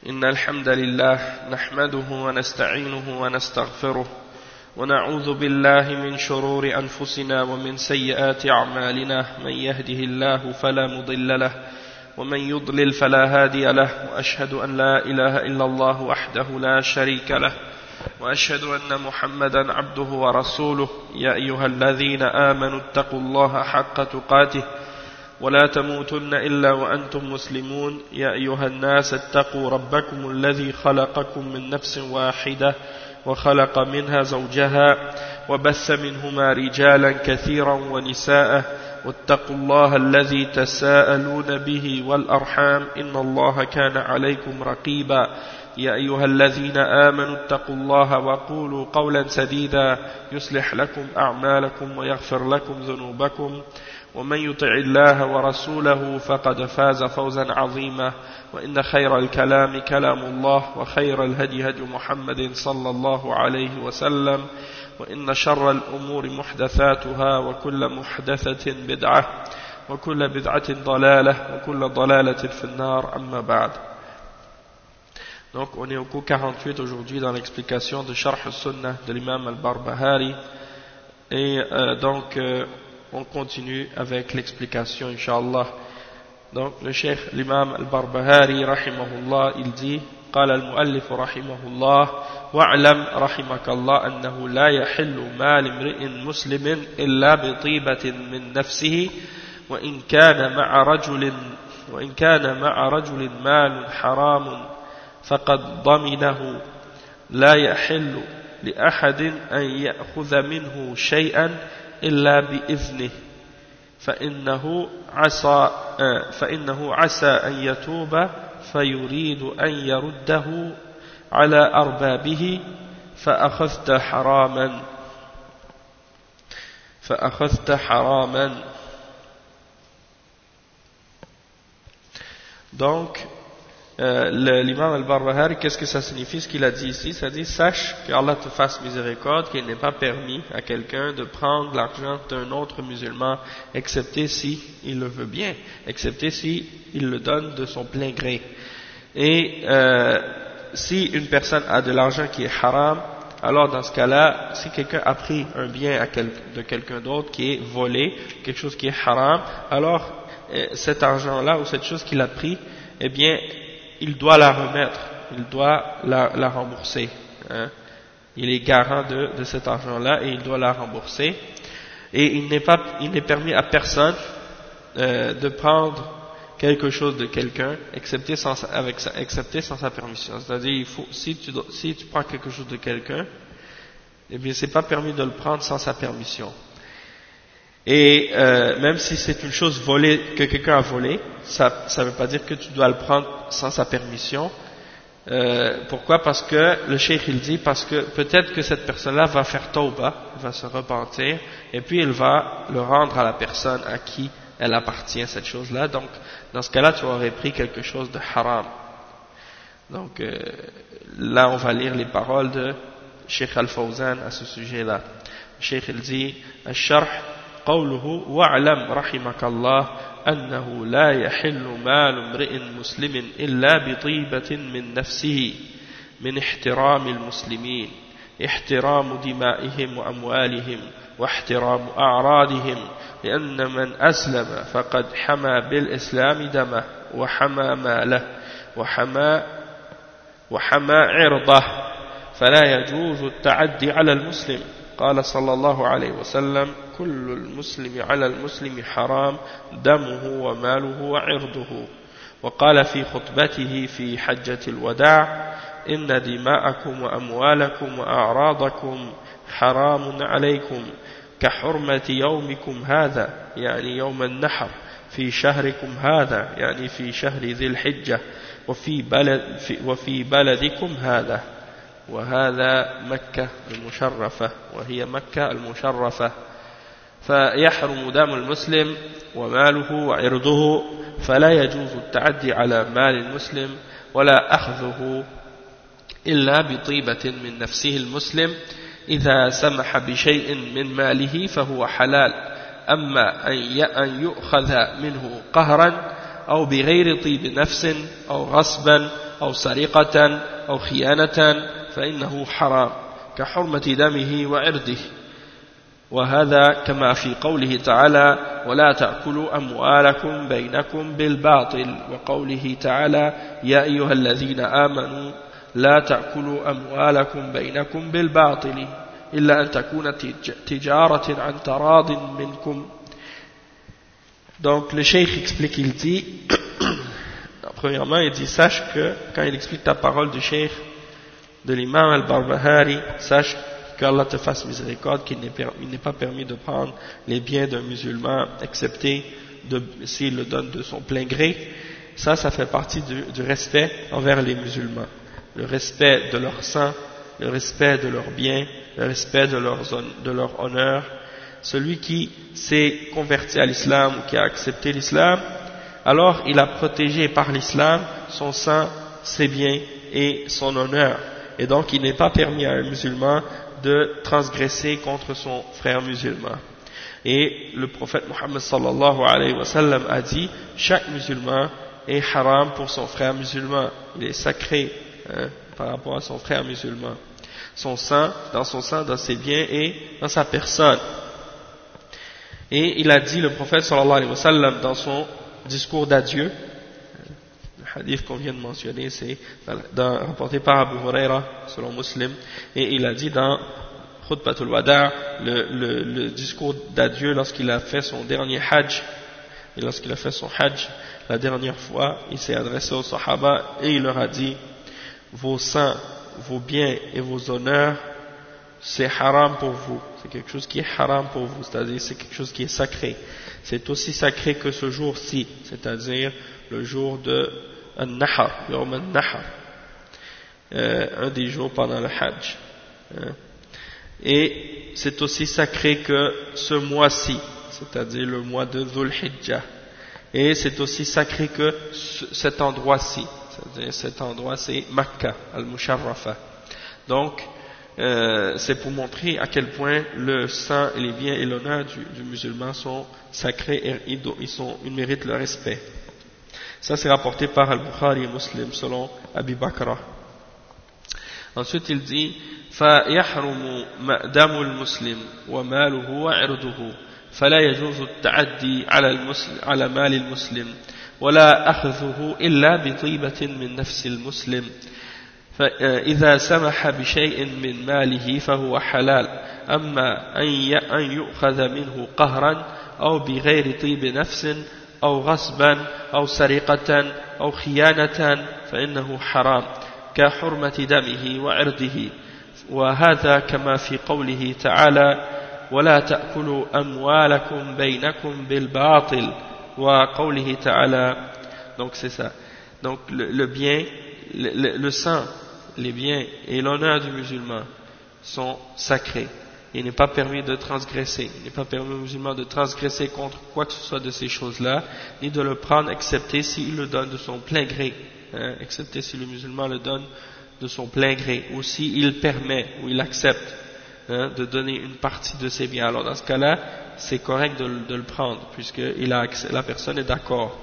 إن الحمد لله نحمده ونستعينه ونستغفره ونعوذ بالله من شرور أنفسنا ومن سيئات أعمالنا من يهده الله فلا مضل له ومن يضلل فلا هادي له وأشهد أن لا إله إلا الله وحده لا شريك له وأشهد أن محمدا عبده ورسوله يا أيها الذين آمنوا اتقوا الله حق تقاته ولا تموتن إلا وأنتم مسلمون يا أيها الناس اتقوا ربكم الذي خلقكم من نفس واحدة وخلق منها زوجها وبث منهما رجالا كثيرا ونساء واتقوا الله الذي تساءلون به والأرحام إن الله كان عليكم رقيبا يا أيها الذين آمنوا اتقوا الله وقولوا قولا سديدا يصلح لكم أعمالكم ويغفر لكم ذنوبكم ومن يطع الله ورسوله فقد فاز فوزا عظيما وإن خير الكلام كلام الله وخير الهدي هدي محمد صلى الله عليه وسلم وإن شر الأمور محدثاتها وكل محدثة بدعة وكل بدعة ضلالة وكل ضلالة في النار أما بعد. Donc on est au cours 48 aujourd'hui dans l'explication de Sharh al-Sunnah de l'imam al-Barbahari et on continue avec l'explication Inch'Allah. Donc le cheikh l'imam al-Barbahari rahimahullah il dit قال المؤلف رحمه الله واعلم رحمك الله أنه لا يحل مال امرئ مسلم إلا بطيبة من نفسه وإن كان مع رجل مال حرام فقد ضمنه لا يحل لأحد أن يأخذ منه شيئا إلا بإذنه فإنه عسى أن يتوب فيريد أن يرده على أربابه فأخذت حراما. Donc l'imam al-Barbahari, qu'est-ce que ça signifie ce qu'il a dit ici? Ça dit sache que Allah te fasse miséricorde, qu'il n'est pas permis à quelqu'un de prendre l'argent d'un autre musulman excepté si il le veut bien, excepté si il le donne de son plein gré. Et si une personne a de l'argent qui est haram, alors dans ce cas-là, si quelqu'un a pris un bien de quelqu'un d'autre qui est volé, quelque chose qui est haram, alors cet argent-là ou cette chose qu'il a pris, eh bien il doit la remettre, il doit la rembourser. Hein. Il est garant de cet argent-là et il doit la rembourser. Et il n'est permis à personne de prendre quelque chose de quelqu'un, excepté sans sa permission. C'est-à-dire, si tu prends quelque chose de quelqu'un, eh bien, c'est pas permis de le prendre sans sa permission. Et même si c'est une chose volée que quelqu'un a volée, ça ne veut pas dire que tu dois le prendre sans sa permission. Pourquoi? Parce que le cheikh il dit parce que peut-être que cette personne-là va faire tauba, va se repentir, et puis elle va le rendre à la personne à qui elle appartient cette chose-là. Donc dans ce cas-là, tu aurais pris quelque chose de haram. Donc là, on va lire les paroles de Cheikh Al-Fawzan à ce sujet-là. Le cheikh il dit الشرح قوله واعلم رحمك الله أنه لا يحل مال امرئ مسلم إلا بطيبة من نفسه من احترام المسلمين احترام دمائهم وأموالهم واحترام أعراضهم لأن من أسلم فقد حمى بالإسلام دمه وحمى ماله وحمى عرضه فلا يجوز التعدي على المسلم. قال صلى الله عليه وسلم كل المسلم على المسلم حرام دمه وماله وعرضه. وقال في خطبته في حجة الوداع إن دماءكم وأموالكم وأعراضكم حرام عليكم كحرمة يومكم هذا يعني يوم النحر في شهركم هذا يعني في شهر ذي الحجة وفي بلدكم هذا وهذا مكة المشرفة وهي مكة المشرفة فيحرم دم المسلم وماله وعرضه فلا يجوز التعدي على مال المسلم ولا أخذه إلا بطيبة من نفسه المسلم إذا سمح بشيء من ماله فهو حلال أما أن يؤخذ منه قهرا أو بغير طيب نفس أو غصبا أو سرقة أو خيانة فإنه حرام كحرمة دمه وعرضه وهذا كما في قوله تعالى ولا تأكلوا أموالكم بينكم بالباطل وقوله تعالى يا أيها الذين آمنوا لا تأكلوا أموالكم بينكم بالباطل إلا أن تكون تجارة عن تراض منكم. Donc le cheikh explique, il dit premièrement il dit sache que quand il explique la parole du cheikh de l'imam al-Barbahari, sache qu'Allah te fasse miséricorde, qu'il n'est pas permis de prendre les biens d'un musulman excepté s'il le donne de son plein gré. Ça fait partie du respect envers les musulmans, le respect de leur sang, le respect de leurs biens, le respect de leur honneur. Celui qui s'est converti à l'islam ou qui a accepté l'islam, alors il a protégé par l'islam son sang, ses biens et son honneur. Et donc il n'est pas permis à un musulman de transgresser contre son frère musulman. Et le prophète Mohammed sallallahu alayhi wa sallam a dit chaque musulman est haram pour son frère musulman, il est sacré par rapport à son frère musulman, son sang, dans ses biens et dans sa personne. Et il a dit, le prophète sallallahu alayhi wa sallam, dans son discours d'adieu, le hadith qu'on vient de mentionner, c'est rapporté par Abu Huraira selon Muslim, et il a dit dans Khutbatul Wada', le discours d'adieu lorsqu'il a fait son dernier hajj, et lorsqu'il a fait son hajj la dernière fois, il s'est adressé aux sahaba et il leur a dit vos sangs, vos biens et vos honneurs, c'est haram pour vous, c'est quelque chose qui est haram pour vous, c'est-à-dire c'est quelque chose qui est sacré, c'est aussi sacré que ce jour-ci, c'est-à-dire le jour de An-Nahar, Yawm An-Nahar, un des jours pendant le hajj, et c'est aussi sacré que ce mois-ci, c'est-à-dire le mois de Dhul Hijjah, et c'est aussi sacré que cet endroit-ci, c'est-à-dire cet endroit c'est Makkah, Al-Musharrafa. Donc c'est pour montrer à quel point le sang et les biens et l'honneur du musulman sont sacrés et ils méritent le respect. Ça c'est rapporté par Al-Bukhari et Muslim selon Abi Bakra. Ensuite il dit فَيَحْرُمُ دَمُ الْمُسْلِمِ وَمَالُهُ وَعِرْضُهُ فلا يجوز التعدي على مال المسلم ولا أخذه إلا بطيبة من نفس المسلم فإذا سمح بشيء من ماله فهو حلال أما أن يؤخذ منه قهرا أو بغير طيب نفس أو غصبا أو سرقة أو خيانة فإنه حرام كحرمة دمه وعرضه وهذا كما في قوله تعالى ولا تأكلوا أموالكم بينكم بالباطل وقوله تعالى. Donc c'est ça. Donc le bien, le sang, les biens et l'honneur du musulman sont sacrés. Il n'est pas permis de transgresser. Il n'est pas permis au musulman de transgresser contre quoi que ce soit de ces choses-là, ni de le prendre, excepté s'il le donne de son plein gré, excepté si le musulman le donne de son plein gré, ou s'il permet, ou il accepte de donner une partie de ses biens. Alors dans ce cas-là, c'est correct de le prendre, puisque la personne est d'accord.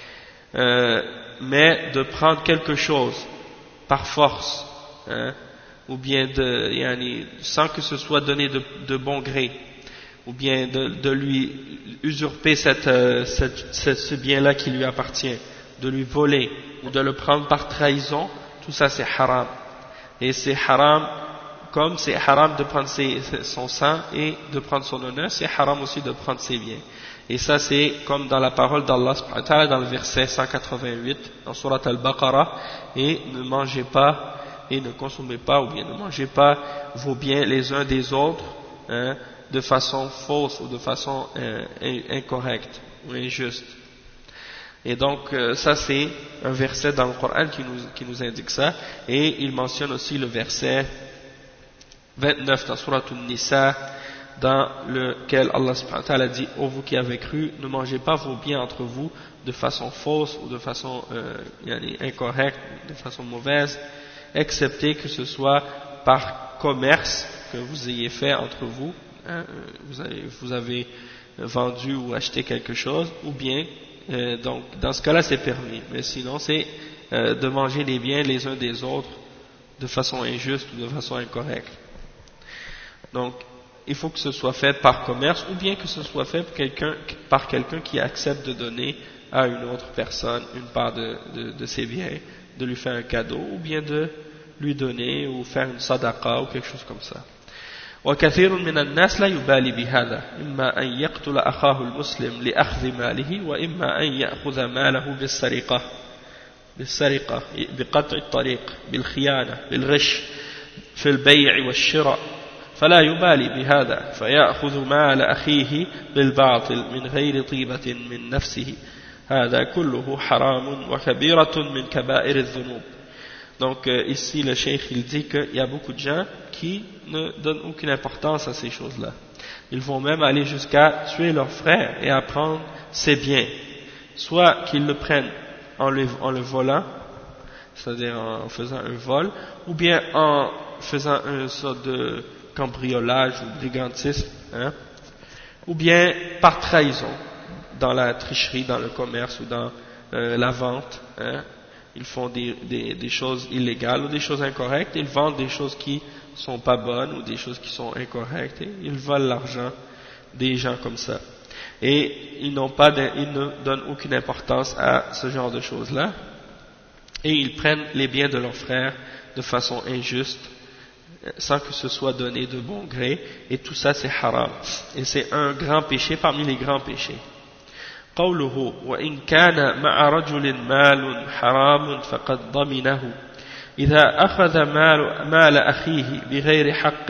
Mais de prendre quelque chose par force, ou bien sans que ce soit donné de bon gré, ou bien de lui usurper ce bien-là qui lui appartient, de lui voler, ou de le prendre par trahison, tout ça c'est haram. Et c'est haram, comme c'est haram de prendre son sang et de prendre son honneur, c'est haram aussi de prendre ses biens. Et ça c'est comme dans la parole d'Allah subhanahu wa ta'ala dans le verset 188 dans Surat Al-Baqarah, et ne mangez pas et ne consommez pas, ou bien ne mangez pas vos biens les uns des autres de façon fausse ou de façon incorrecte ou injuste. Et donc ça c'est un verset dans le Coran qui nous indique ça, et il mentionne aussi le verset 29 dans Surat An-Nisa, dans lequel Allah subhanahu wa ta'ala dit ô vous qui avez cru, ne mangez pas vos biens entre vous de façon fausse ou de façon incorrecte, de façon mauvaise, excepté que ce soit par commerce que vous ayez fait entre vous, vous avez vendu ou acheté quelque chose, ou bien donc dans ce cas-là c'est permis, mais sinon c'est de manger les biens les uns des autres de façon injuste ou de façon incorrecte. Donc, il faut que ce soit fait par commerce ou bien que ce soit fait par quelqu'un qui accepte de donner à une autre personne une part de ses biens, de lui faire un cadeau ou bien de lui donner ou faire une sadaqa ou quelque chose comme ça. وكثير من الناس لا يبالي بهذا إما أن يقتل أخاه المسلم لأخذ ماله وإما أن يأخذ ماله بالسرقة بقطع الطريق بالخيانة بالغش في البيع والشراء فلا يبالي بهذا فيأخذ مال أخيه بالباطل من غير طيبة من نفسه هذا كله حرام وكبيرة من كبائر الذنوب. Donc ici le cheikh il dit qu'il y a beaucoup de gens qui ne donnent aucune importance à ces choses-là. Ils vont même aller jusqu'à tuer leur frère et à prendre ses biens. Soit qu'ils le prennent en le volant, c'est-à-dire en faisant un vol, ou bien en faisant une sorte de cambriolage ou brigantisme, ou bien par trahison, dans la tricherie, dans le commerce ou dans la vente. Ils font des choses illégales ou des choses incorrectes, ils vendent des choses qui sont pas bonnes ou des choses qui sont incorrectes, et ils volent l'argent des gens comme ça. Et ils ne donnent aucune importance à ce genre de choses-là, et ils prennent les biens de leurs frères de façon injuste, sans que ce soit donné de bon gré, et tout ça c'est haram. Et c'est un grand péché parmi les grands péchés. قوله وإن كان مع رجل مال حرام فقد ضمنه إذا أخذ مال أخيه بغير حق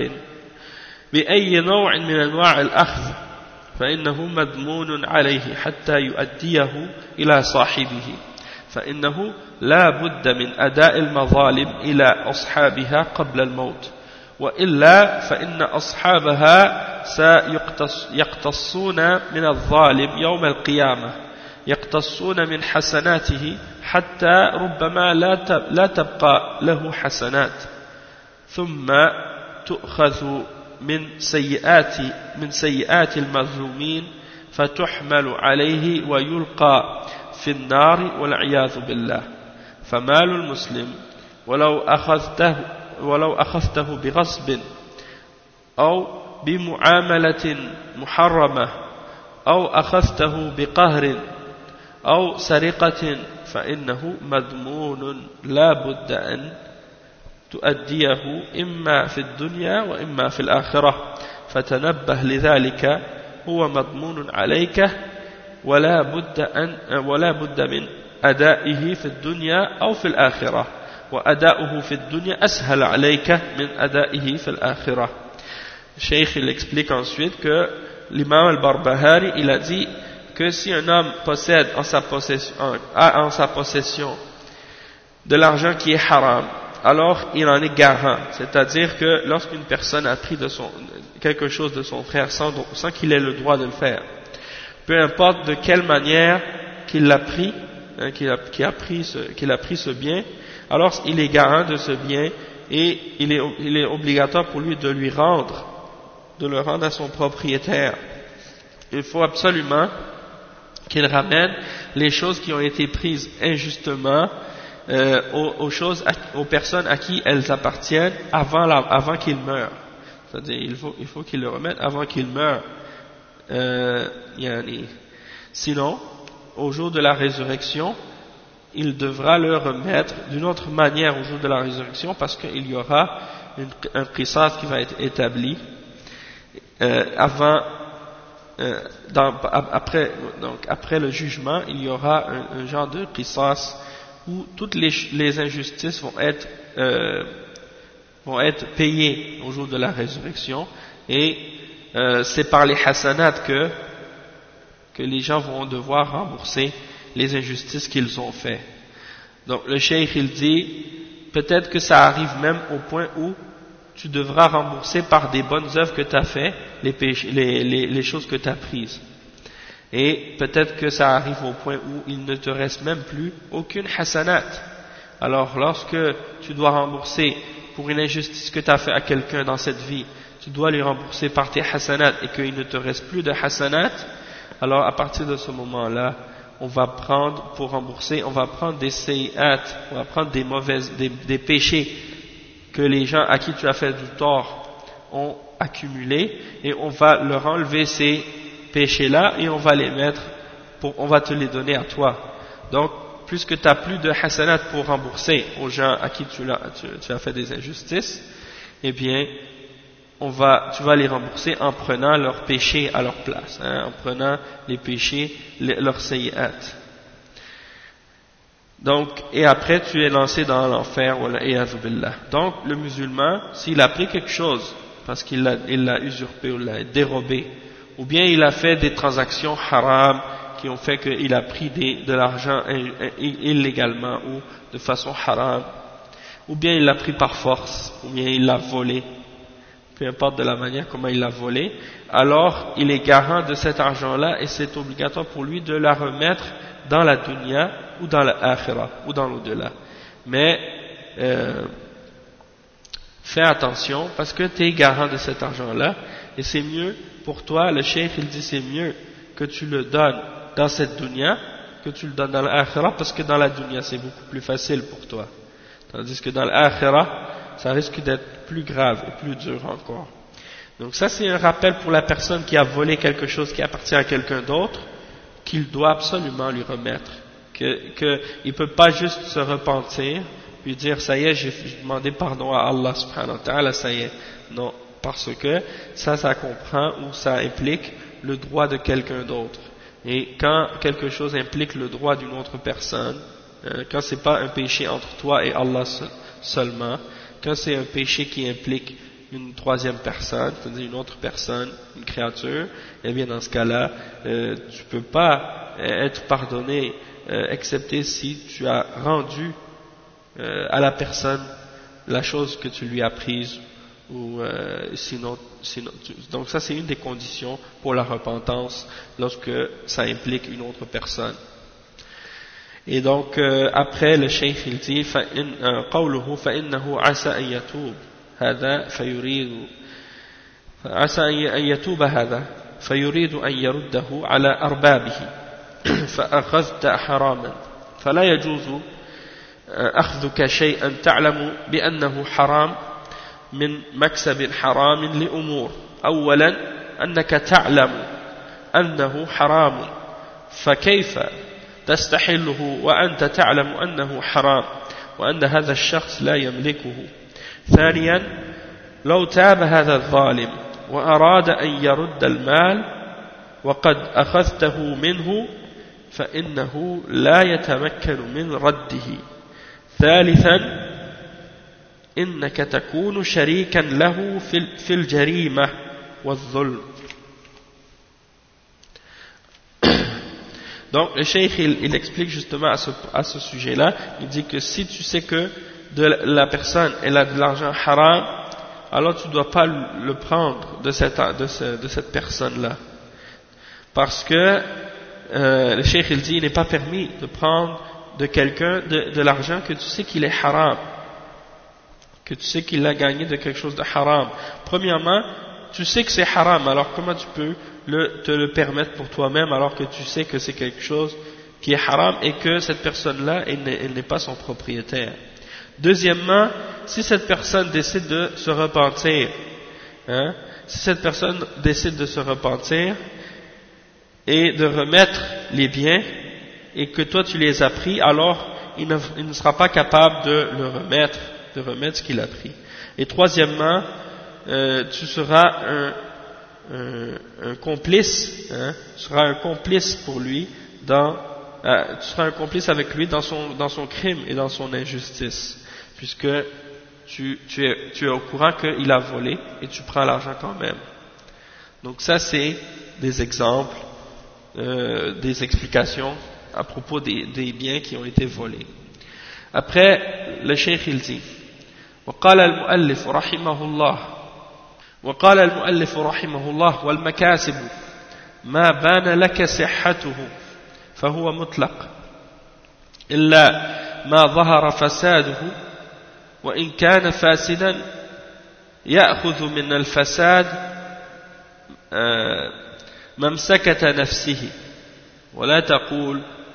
بأي نوع من أنواع الأخذ فإنه مضمون عليه حتى يؤديه إلى صاحبه فإنه لا بد من أداء المظالم إلى أصحابها قبل الموت وإلا فإن أصحابها سيقتصون من الظالم يوم القيامة يقتصون من حسناته حتى ربما لا تبقى له حسنات ثم تؤخذ من سيئات المظلومين فتحمل عليه ويلقى في النار والعياذ بالله فمال المسلم ولو أخذته بغصب أو بمعاملة محرمة أو أخذته بقهر أو سرقة فإنه مضمون لا بد أن تؤديه إما في الدنيا وإما في الآخرة فتنبه لذلك هو مضمون عليك ولا بد من أدائه في الدنيا أو في الآخرة وأداؤه في الدنيا أسهل عليك من أدائه في الآخرة. Cheikh il explique ensuite que l'imam al-Barbahari il a dit que si un homme possède a en sa possession de l'argent qui est haram, alors il en est garant, c'est-à-dire que lorsqu'une personne a pris quelque chose de son frère sans qu'il ait le droit de le faire, peu importe de quelle manière qu'il l'a pris, qu'il a pris ce bien, alors il est garant de ce bien et il est obligatoire pour lui de le rendre à son propriétaire. Il faut absolument qu'il ramène les choses qui ont été prises injustement aux personnes à qui elles appartiennent avant qu'il meure. C'est-à-dire il faut qu'il le remette avant qu'il meure. Sinon, au jour de la résurrection, il devra le remettre d'une autre manière au jour de la résurrection parce qu'il y aura un qisas qui va être établi après le jugement. Il y aura un genre de qisas où toutes les injustices vont être payées au jour de la résurrection, et c'est par les hasanat que les gens vont devoir rembourser les injustices qu'ils ont fait. Donc le cheikh il dit peut-être que ça arrive même au point où tu devras rembourser par des bonnes œuvres que tu as fait les choses que tu as prises, et peut-être que ça arrive au point où il ne te reste même plus aucune hasanat. Alors lorsque tu dois rembourser pour une injustice que tu as fait à quelqu'un dans cette vie, tu dois lui rembourser par tes hasanat et qu'il ne te reste plus de hasanat, alors à partir de ce moment-là on va prendre, pour rembourser, on va prendre des sayi'at, on va prendre des péchés que les gens à qui tu as fait du tort ont accumulés, et on va leur enlever ces péchés-là, et on va les mettre, on va te les donner à toi. Donc, puisque tu n'as plus de hasanat pour rembourser aux gens à qui tu as fait des injustices, eh bien, tu vas les rembourser en prenant leurs péchés à leur place, en prenant les péchés, leurs sayi'at. Donc, et après tu es lancé dans l'enfer, donc le musulman, s'il a pris quelque chose, parce qu'il l'a usurpé ou l'a dérobé, ou bien il a fait des transactions haram, qui ont fait qu'il a pris de l'argent illégalement ou de façon haram, ou bien il l'a pris par force, ou bien il l'a volé, peu importe de la manière comment il l'a volé, alors il est garant de cet argent-là et c'est obligatoire pour lui de la remettre dans la dunya ou dans l'akhirah ou dans l'au-delà. Mais fais attention parce que tu es garant de cet argent-là et c'est mieux pour toi, le cheikh il dit c'est mieux que tu le donnes dans cette dunya que tu le donnes dans l'akhirah, parce que dans la dunya c'est beaucoup plus facile pour toi, tandis que dans l'akhirah ça risque d'être plus grave et plus dur encore. Donc ça c'est un rappel pour la personne qui a volé quelque chose qui appartient à quelqu'un d'autre, qu'il doit absolument lui remettre, qu'il ne peut pas juste se repentir puis dire ça y est j'ai demandé pardon à Allah subhanahu wa ta'ala, ça y est. Non, parce que ça comprend ou ça implique le droit de quelqu'un d'autre. Et quand quelque chose implique le droit d'une autre personne, quand c'est pas un péché entre toi et Allah seulement, quand c'est un péché qui implique une troisième personne, c'est-à-dire une autre personne, une créature, eh bien dans ce cas-là, tu peux pas être pardonné, excepté si tu as rendu à la personne la chose que tu lui as prise, ou sinon donc ça c'est une des conditions pour la repentance lorsque ça implique une autre personne. Et donc après le cheikh il dit قوله فإنه عسى أن يتوب هذا عسى أن يتوب هذا فيريد أن يرده على أربابه فأخذت حراما فلا يجوز أخذك شيئا تعلم بأنه حرام من مكسب حرام لأمور. أولا أنك تعلم أنه حرام فكيف تستحله وأنت تعلم أنه حرام وأن هذا الشخص لا يملكه. ثانيا لو تاب هذا الظالم وأراد أن يرد المال وقد أخذته منه فإنه لا يتمكن من رده. ثالثا إنك تكون شريكا له في الجريمة والظلم. Donc le cheikh il explique justement à ce sujet-là, il dit que si tu sais que la personne elle a de l'argent haram, alors tu ne dois pas le prendre de cette personne-là, parce que le cheikh il dit il n'est pas permis de prendre de quelqu'un de l'argent que tu sais qu'il est haram, que tu sais qu'il a gagné de quelque chose de haram. Premièrement, tu sais que c'est haram, alors comment tu peux te le permettre pour toi-même alors que tu sais que c'est quelque chose qui est haram et que cette personne-là, elle n'est pas son propriétaire. Deuxièmement, si cette personne décide de se repentir, si cette personne décide de se repentir et de remettre les biens et que toi tu les as pris, alors il ne sera pas capable de remettre ce qu'il a pris. Et troisièmement, tu seras un complice, tu seras un complice pour lui tu seras un complice avec lui dans son crime et dans son injustice, puisque tu es au courant qu'il a volé et tu prends l'argent quand même. Donc ça c'est des exemples, des explications à propos des biens qui ont été volés. Après le cheikh il dit وقال المؤلف رحمه الله والمكاسب ما بان لك صحته فهو مطلق إلا ما ظهر فساده وإن كان فاسدا يأخذ من الفساد ممسكة نفسه ولا تقول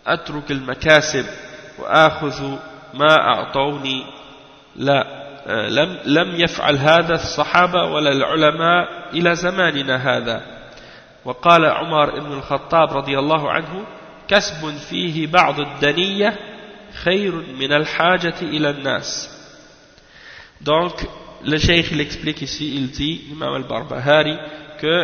أترك المكاسب وآخذ ما أعطوني لا لم يفعل هذا الصحابة ولا العلماء إلى زماننا هذا. وقال عمر بن الخطاب رضي الله عنه كسب فيه بعض الدنية خير من الحاجة إلى الناس. Donc le cheikh il explique ici, il dit, Imam al-Barbahari, que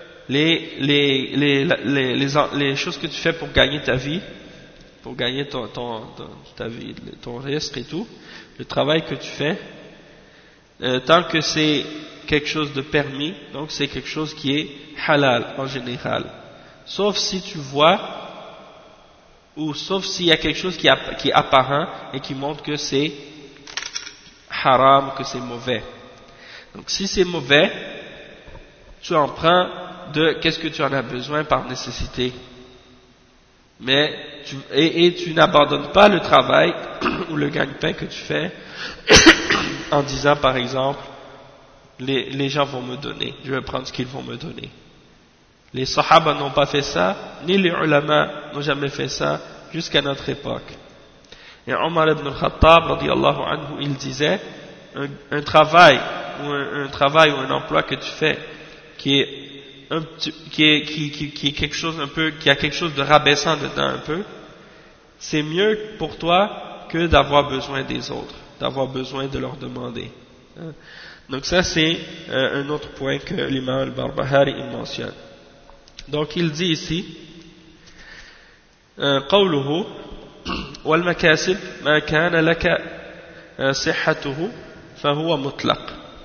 les choses que tu fais pour gagner ta vie, pour gagner ta vie, ton risque et tout, le travail que tu fais, tant que c'est quelque chose de permis, donc c'est quelque chose qui est halal en général. Sauf si tu vois, ou sauf s'il y a quelque chose qui est apparent et qui montre que c'est haram, que c'est mauvais. Donc si c'est mauvais, tu en prends de qu'est-ce que tu en as besoin par nécessité. Mais tu n'abandonnes pas le travail ou le gagne-pain que tu fais en disant par exemple les gens vont me donner, je vais prendre ce qu'ils vont me donner. Les sahaba n'ont pas fait ça, ni les ulama n'ont jamais fait ça jusqu'à notre époque. Et Omar ibn al-Khattab radiyallahu anhu, il disait un travail ou un emploi que tu fais qui est quelque chose un peu, qui a quelque chose de rabaissant dedans un peu, c'est mieux pour toi que d'avoir besoin des autres, d'avoir besoin de leur demander. Donc ça c'est un autre point que l'imam al-Barbahari mentionne. Donc il dit ici قوله والمكاسب ما كان لك صحته فهو مطلق.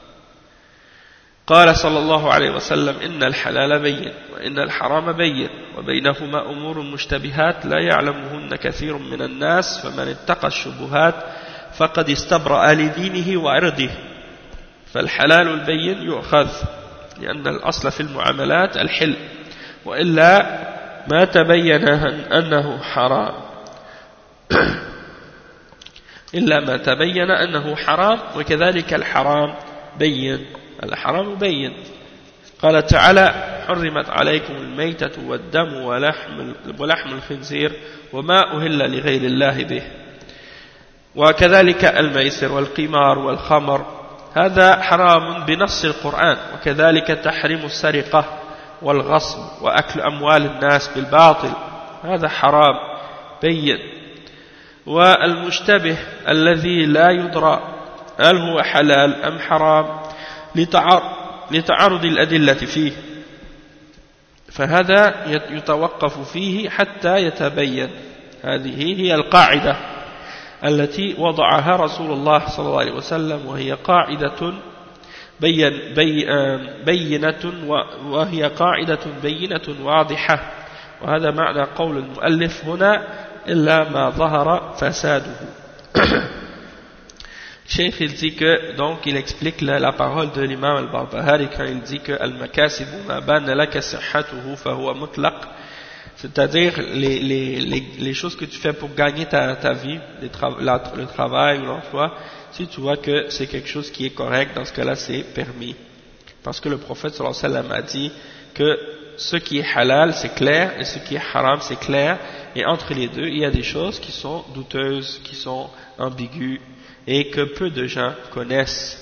قال صلى الله عليه وسلم إن الحلال بين وإن الحرام بين وبينهما أمور مشتبهات لا يعلمهن كثير من الناس فمن اتقى الشبهات فقد استبرأ لدينه وعرضه. فالحلال البين يؤخذ لأن الأصل في المعاملات الحل وإلا ما تبين أنه حرام إلا ما تبين أنه حرام وكذلك الحرام بين. الحرام بين. قال تعالى حرمت عليكم الميتة والدم ولحم الخنزير وما أهل لغير الله به وكذلك الميسر والقمار والخمر هذا حرام بنص القرآن وكذلك تحريم السرقة والغصب وأكل أموال الناس بالباطل هذا حرام بين. والمشتبه الذي لا يدرى هل هو حلال أم حرام لتعارض الأدلة فيه فهذا يتوقف فيه حتى يتبين. هذه هي القاعدة التي وضعها رسول الله صلى الله عليه وسلم وهي قاعدة بينة وهي قاعدة بينة واضحة. وهذا معنى قول المؤلف هنا إلا ما ظهر فساده. Cheikh il dit que, donc il explique la parole de l'imam al-Barbahari quand il dit que al-makasibu ma banna laka sihhatuhu fa huwa mutlaq, c'est-à-dire les choses que tu fais pour gagner ta vie, le travail ou l'emploi, si tu vois que c'est quelque chose qui est correct, dans ce cas-là c'est permis. Parce que le prophète sallallahu alayhi wa sallam a dit que ce qui est halal c'est clair et ce qui est haram c'est clair, et entre les deux il y a des choses qui sont douteuses, qui sont ambiguës et que peu de gens connaissent,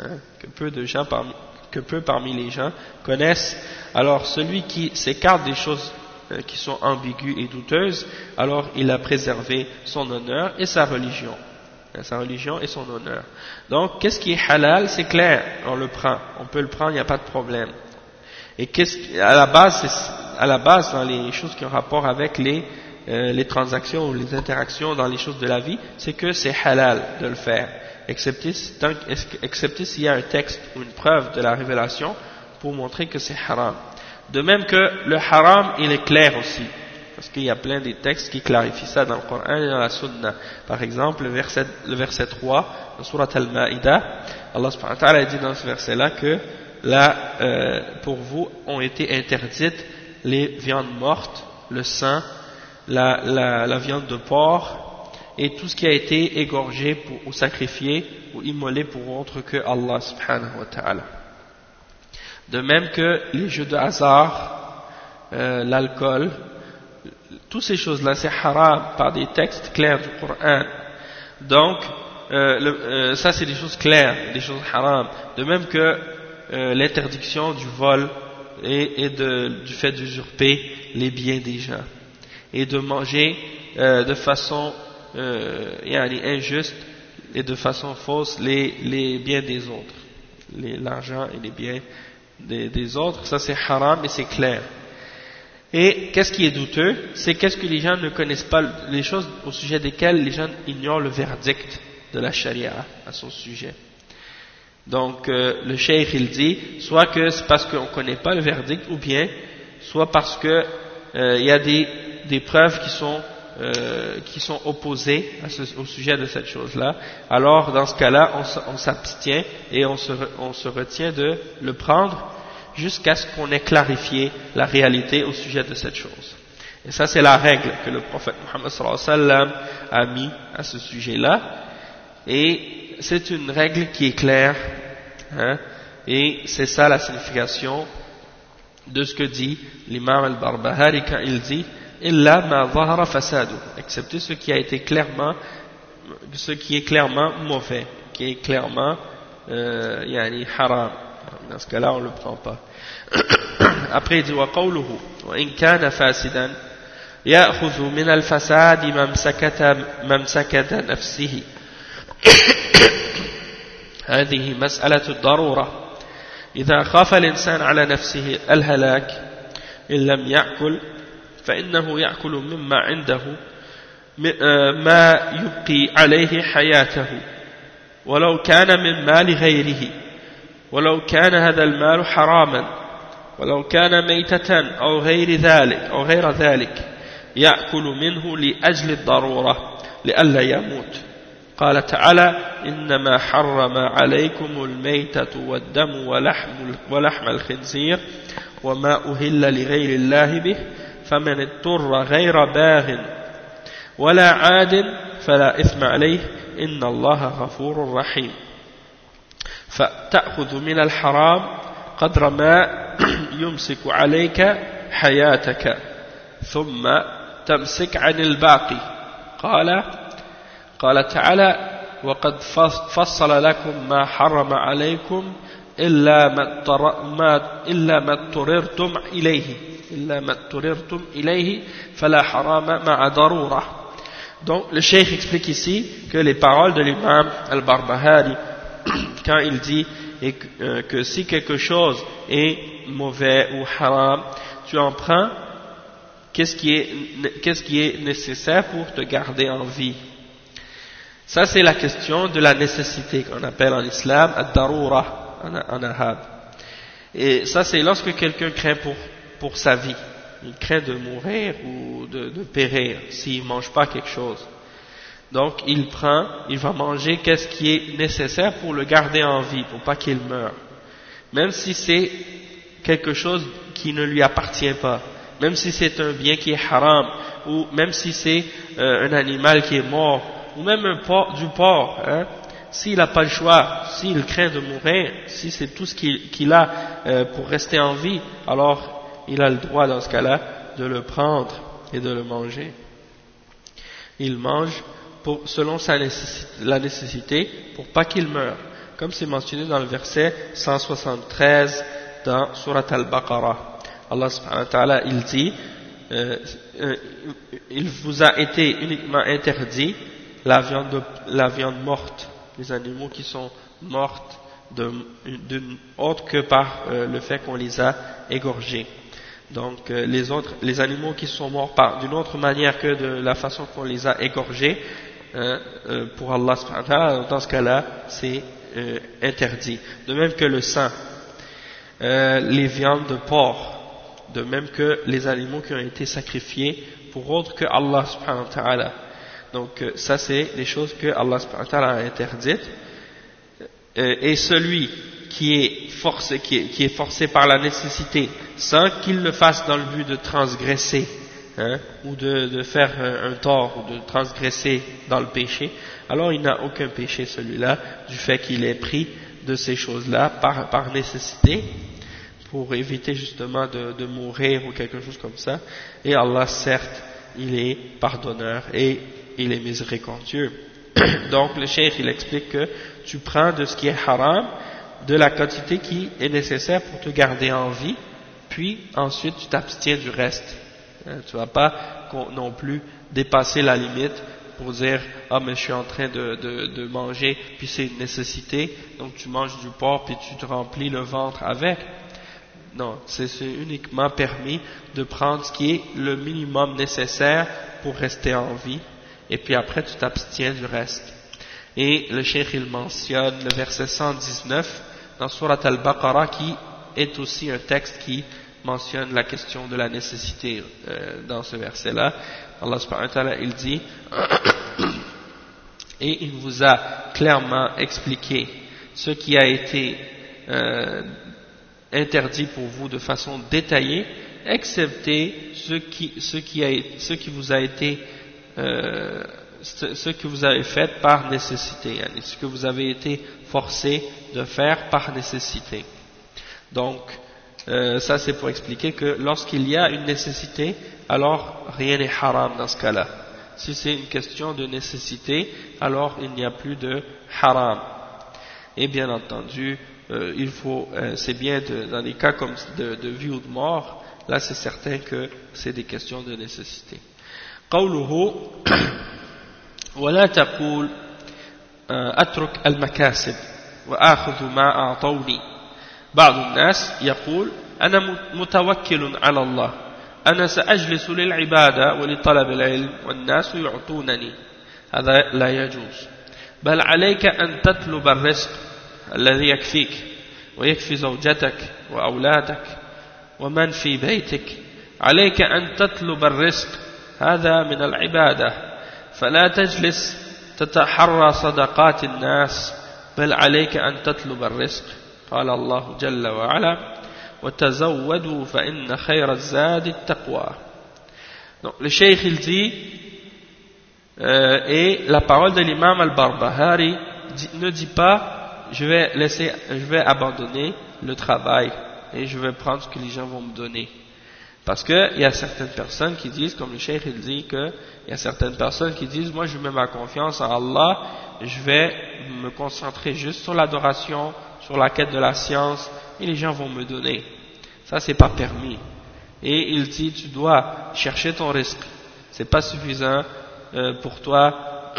que peu parmi les gens connaissent. Alors celui qui s'écarte des choses qui sont ambiguës et douteuses, alors il a préservé son honneur et sa religion et son honneur. Donc qu'est-ce qui est halal, c'est clair, on le prend, on peut le prendre, il n'y a pas de problème. Et à la base dans les choses qui ont rapport avec les transactions ou les interactions dans les choses de la vie, c'est que c'est halal de le faire, excepté s'il y a un texte ou une preuve de la révélation pour montrer que c'est haram. De même que le haram, il est clair aussi, parce qu'il y a plein de textes qui clarifient ça dans le Coran et dans la Sunna. Par exemple, le verset 3 de Surat Al-Ma'idah, Allah subhanahu wa ta'ala dit dans ce verset-là que pour vous ont été interdites les viandes mortes, le sang, la viande de porc et tout ce qui a été égorgé ou sacrifié ou immolé pour autre que Allah subhanahu wa ta'ala. De même que les jeux de hasard, l'alcool, toutes ces choses-là, c'est haram par des textes clairs du Coran. Donc, ça c'est des choses claires, des choses haram. De même que l'interdiction du vol et du fait d'usurper les biens des gens. Et de manger de façon injuste et de façon fausse les biens des autres. L'argent et les biens des autres, ça c'est haram et c'est clair. Et qu'est-ce qui est douteux? C'est qu'est-ce que les gens ne connaissent pas, les choses au sujet desquelles les gens ignorent le verdict de la charia à son sujet. Donc le cheikh il dit, soit que c'est parce qu'on ne connaît pas le verdict, ou bien soit parce que il y a des preuves qui sont opposées au sujet de cette chose-là. Alors dans ce cas-là, on s'abstient et on se retient de le prendre jusqu'à ce qu'on ait clarifié la réalité au sujet de cette chose. Et ça c'est la règle que le prophète Muhammad sallallahu alayhi wa sallam a mis à ce sujet-là. Et c'est une règle qui est claire, hein, et c'est ça la signification de ce que dit l'imam al-Barbahari quand il dit illa ma zahara fasadu, excepté ce qui est clairement mauvais, qui est clairement haram. Dans ce cas-là on ne le prend pas. Après il dit wa qawluhu wa in kana fasidan ya'khudhu min al-fasad mamsakata nafsihi. هذه مسألة الضرورة إذا خاف الإنسان على نفسه الهلاك إن لم يأكل فإنه يأكل مما عنده ما يبقي عليه حياته ولو كان من مال غيره ولو كان هذا المال حراما ولو كان ميتة أو غير ذلك يأكل منه لأجل الضرورة لئلا يموت. قال تعالى إنما حرم عليكم الميتة والدم ولحم الخنزير وما أهل لغير الله به فمن اضطر غير باغ ولا عاد فلا إثم عليه إن الله غفور رحيم. فتأخذ من الحرام قدر ما يمسك عليك حياتك ثم تمسك عن الباقي. قال تعالى وقد فصل لكم ما حرم عليكم إلا ما اضطررتم إليه فلا حرام مع ضرورة. Donc le cheikh explique ici que les paroles de l'imam al-Barbahari quand il dit que si quelque chose est mauvais ou haram, tu en prends qu'est-ce qui est nécessaire pour te garder en vie. Ça c'est la question de la nécessité qu'on appelle en islam ad-darura en arabe. Et ça c'est lorsque quelqu'un craint pour sa vie, il craint de mourir ou de périr s'il ne mange pas quelque chose. Donc il va manger qu'est-ce qui est nécessaire pour le garder en vie, pour pas qu'il meure. Même si c'est quelque chose qui ne lui appartient pas, même si c'est un bien qui est haram, ou même si c'est un animal qui est mort, ou même du porc, hein, s'il n'a pas le choix, s'il craint de mourir, si c'est tout ce qu'il a pour rester en vie, alors il a le droit dans ce cas-là de le prendre et de le manger. Il mange selon la nécessité pour pas qu'il meure, comme c'est mentionné dans le verset 173 dans Surat Al-Baqarah. Allah subhanahu wa ta'ala il dit il vous a été uniquement interdit la viande morte, les animaux qui sont mortes autre que par le fait qu'on les a égorgés. Donc les animaux qui sont morts d'une autre manière que de la façon qu'on les a égorgés, pour Allah subhanahu wa ta'ala, dans ce cas-là c'est interdit. De même que le sang, les viandes de porc, de même que les animaux qui ont été sacrifiés pour autre que Allah subhanahu wa ta'ala. Donc ça c'est les choses que Allah subhanahu wa ta'ala a interdites. Et celui qui est forcé par la nécessité sans qu'il le fasse dans le but de transgresser, hein, ou de faire un tort ou de transgresser dans le péché, alors il n'a aucun péché celui-là du fait qu'il est pris de ces choses-là par nécessité pour éviter justement de mourir ou quelque chose comme ça. Et Allah certes il est pardonneur et il est miséricordieux. Donc le cheikh il explique que tu prends de ce qui est haram, de la quantité qui est nécessaire pour te garder en vie, puis ensuite tu t'abstiens du reste. Tu ne vas pas non plus dépasser la limite pour dire « Ah mais je suis en train de manger, puis c'est une nécessité, donc tu manges du porc puis tu te remplis le ventre avec ». Non, c'est uniquement permis de prendre ce qui est le minimum nécessaire pour rester en vie, et puis après tu t'abstiens du reste. Et le cheikh il mentionne le verset 119 dans Surat Al-Baqarah qui est aussi un texte qui mentionne la question de la nécessité dans ce verset-là. Allah subhanahu wa ta'ala il dit et il vous a clairement expliqué ce qui a été interdit pour vous de façon détaillée, excepté ce qui vous a été ce que vous avez fait par nécessité, ce que vous avez été forcé de faire par nécessité. Donc ça c'est pour expliquer que lorsqu'il y a une nécessité, alors rien n'est haram dans ce cas-là. Si c'est une question de nécessité, alors il n'y a plus de haram. Et bien entendu, c'est bien dans des cas comme de vie ou de mort, là c'est certain que c'est des questions de nécessité. قوله ولا تقول أترك المكاسب وآخذ ما أعطوني. بعض الناس يقول أنا متوكل على الله، أنا سأجلس للعبادة ولطلب العلم والناس يعطونني. هذا لا يجوز، بل عليك أن تطلب الرزق الذي يكفيك ويكفي زوجتك وأولادك ومن في بيتك. عليك أن تطلب الرزق، هذا من العبادة، فلا تجلس تتحرى صدقات الناس، بل عليك أن تطلب الرزق. قال الله جل وعلا وتزودوا فإن خير الزاد التقوى. Donc le cheikh il dit et la parole de l'imam al-Barbahari ne dit pas je vais abandonner le travail et je vais prendre ce que les gens vont me donner. Parce que il y a certaines personnes qui disent, comme le cheikh il dit que il y a certaines personnes qui disent moi je mets ma confiance en Allah, je vais me concentrer juste sur l'adoration, sur la quête de la science et les gens vont me donner. Ça c'est pas permis. Et il dit tu dois chercher ton risque. C'est pas suffisant pour toi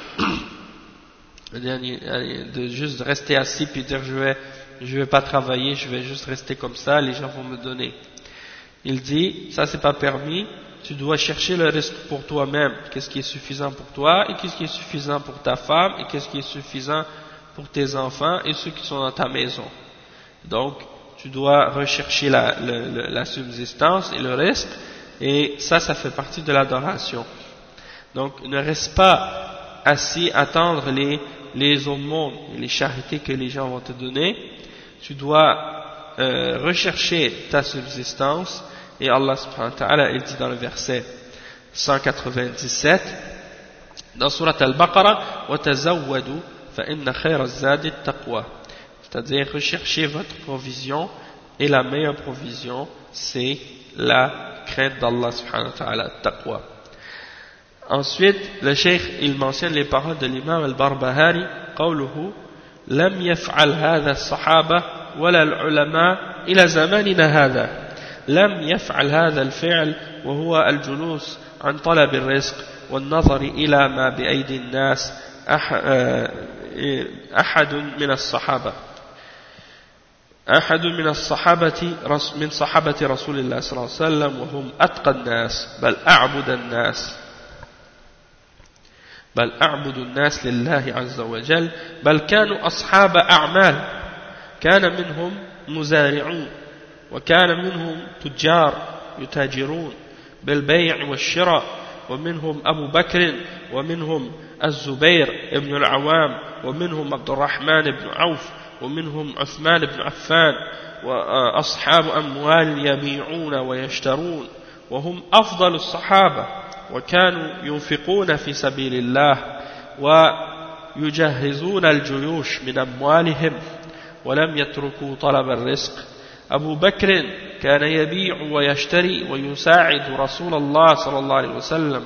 de juste rester assis puis dire je vais pas travailler, je vais juste rester comme ça, les gens vont me donner. Il dit, ça c'est pas permis, tu dois chercher le risque pour toi-même, qu'est-ce qui est suffisant pour toi, et qu'est-ce qui est suffisant pour ta femme, et qu'est-ce qui est suffisant pour tes enfants, et ceux qui sont dans ta maison. Donc, tu dois rechercher la subsistance et le risque, et ça fait partie de l'adoration. Donc, ne reste pas assis à attendre les aumônes, les charités que les gens vont te donner, tu dois rechercher ta subsistance. Et Allah subhanahu wa ta'ala il dit dans le verset 197 dans Surat Al-Baqarah وَتَزَوَّدُوا فَإِنَّ خَيْرَ الزَّادِ التَّقْوَى. C'est-à-dire recherchez votre provision et la meilleure provision c'est la crainte d'Allah subhanahu wa ta'ala, taqwa. Ensuite le cheikh il mentionne les paroles de l'imam al-Barbahari قوله لم يفعل هذا الصحابة ولا العلماء إلى زماننا هذا. لم يفعل هذا الفعل وهو الجلوس عن طلب الرزق والنظر إلى ما بأيدي الناس أحد من الصحابة من صحابة رسول الله صلى الله عليه وسلم وهم أتقى الناس بل أعبد الناس لله عز وجل بل كانوا أصحاب أعمال كان منهم مزارعون وكان منهم تجار يتاجرون بالبيع والشراء ومنهم أبو بكر ومنهم الزبير ابن العوام ومنهم عبد الرحمن بن عوف ومنهم عثمان بن عفان وأصحاب أموال يبيعون ويشترون وهم أفضل الصحابة وكانوا ينفقون في سبيل الله ويجهزون الجيوش من أموالهم ولم يتركوا طلب الرزق أبو بكر كان يبيع ويشتري ويساعد رسول الله صلى الله عليه وسلم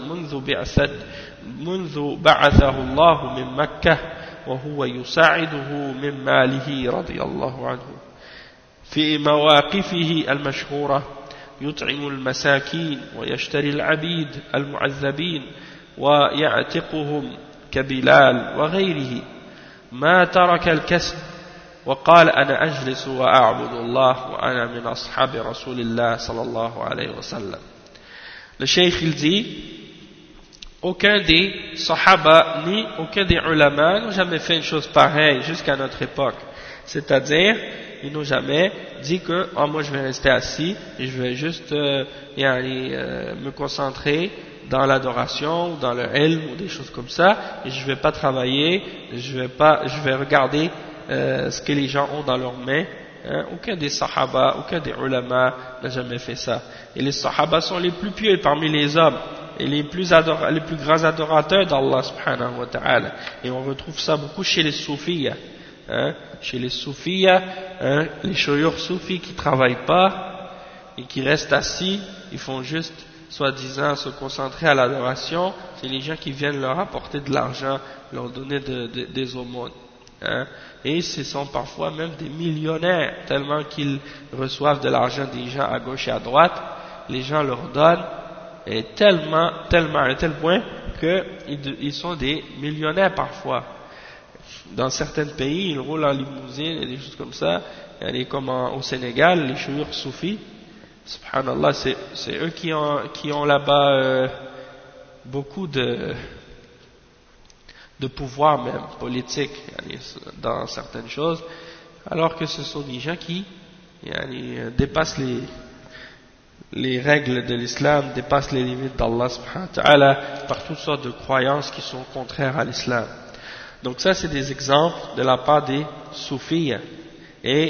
منذ بعثه الله من مكة وهو يساعده من ماله رضي الله عنه في مواقفه المشهورة يطعم المساكين ويشتري العبيد المعذبين ويعتقهم كبلال وغيره ما ترك الكسب وقال أنا أجلس وأعبد الله وأنا من أصحاب رسول الله صلى الله عليه وسلم. Le cheikh il dit, aucun des sahaba ni aucun des ulama n'ont jamais fait une chose pareille jusqu'à notre époque. C'est-à-dire, ils n'ont jamais dit que moi je vais rester assis et je vais juste me concentrer dans l'adoration ou dans le ilm ou des choses comme ça et je ne vais pas travailler, je vais regarder ce que les gens ont dans leurs mains. Aucun des sahaba, aucun des ulama n'a jamais fait ça. Et les sahaba sont les plus pieux parmi les hommes et les plus grands adorateurs d'Allah subhanahu wa ta'ala. Et on retrouve ça beaucoup chez les soufis. Chez les soufis, les chouyours soufis qui ne travaillent pas et qui restent assis, ils font juste soi-disant se concentrer à l'adoration. C'est les gens qui viennent leur apporter de l'argent, leur donner des aumônes. Et ce sont parfois même des millionnaires, tellement qu'ils reçoivent de l'argent des gens à gauche et à droite, les gens leur donnent, et tellement à un tel point qu'ils sont des millionnaires parfois. Dans certains pays, ils roulent en limousine et des choses comme ça, comme au Sénégal, les chouyours soufis, subhanallah, c'est eux qui ont là-bas beaucoup de pouvoir même politique dans certaines choses, alors que ce sont des gens qui dépassent les règles de l'islam, dépassent les limites d'Allah subhanahu wa ta'ala par toutes sortes de croyances qui sont contraires à l'islam. Donc ça c'est des exemples de la part des soufis. Et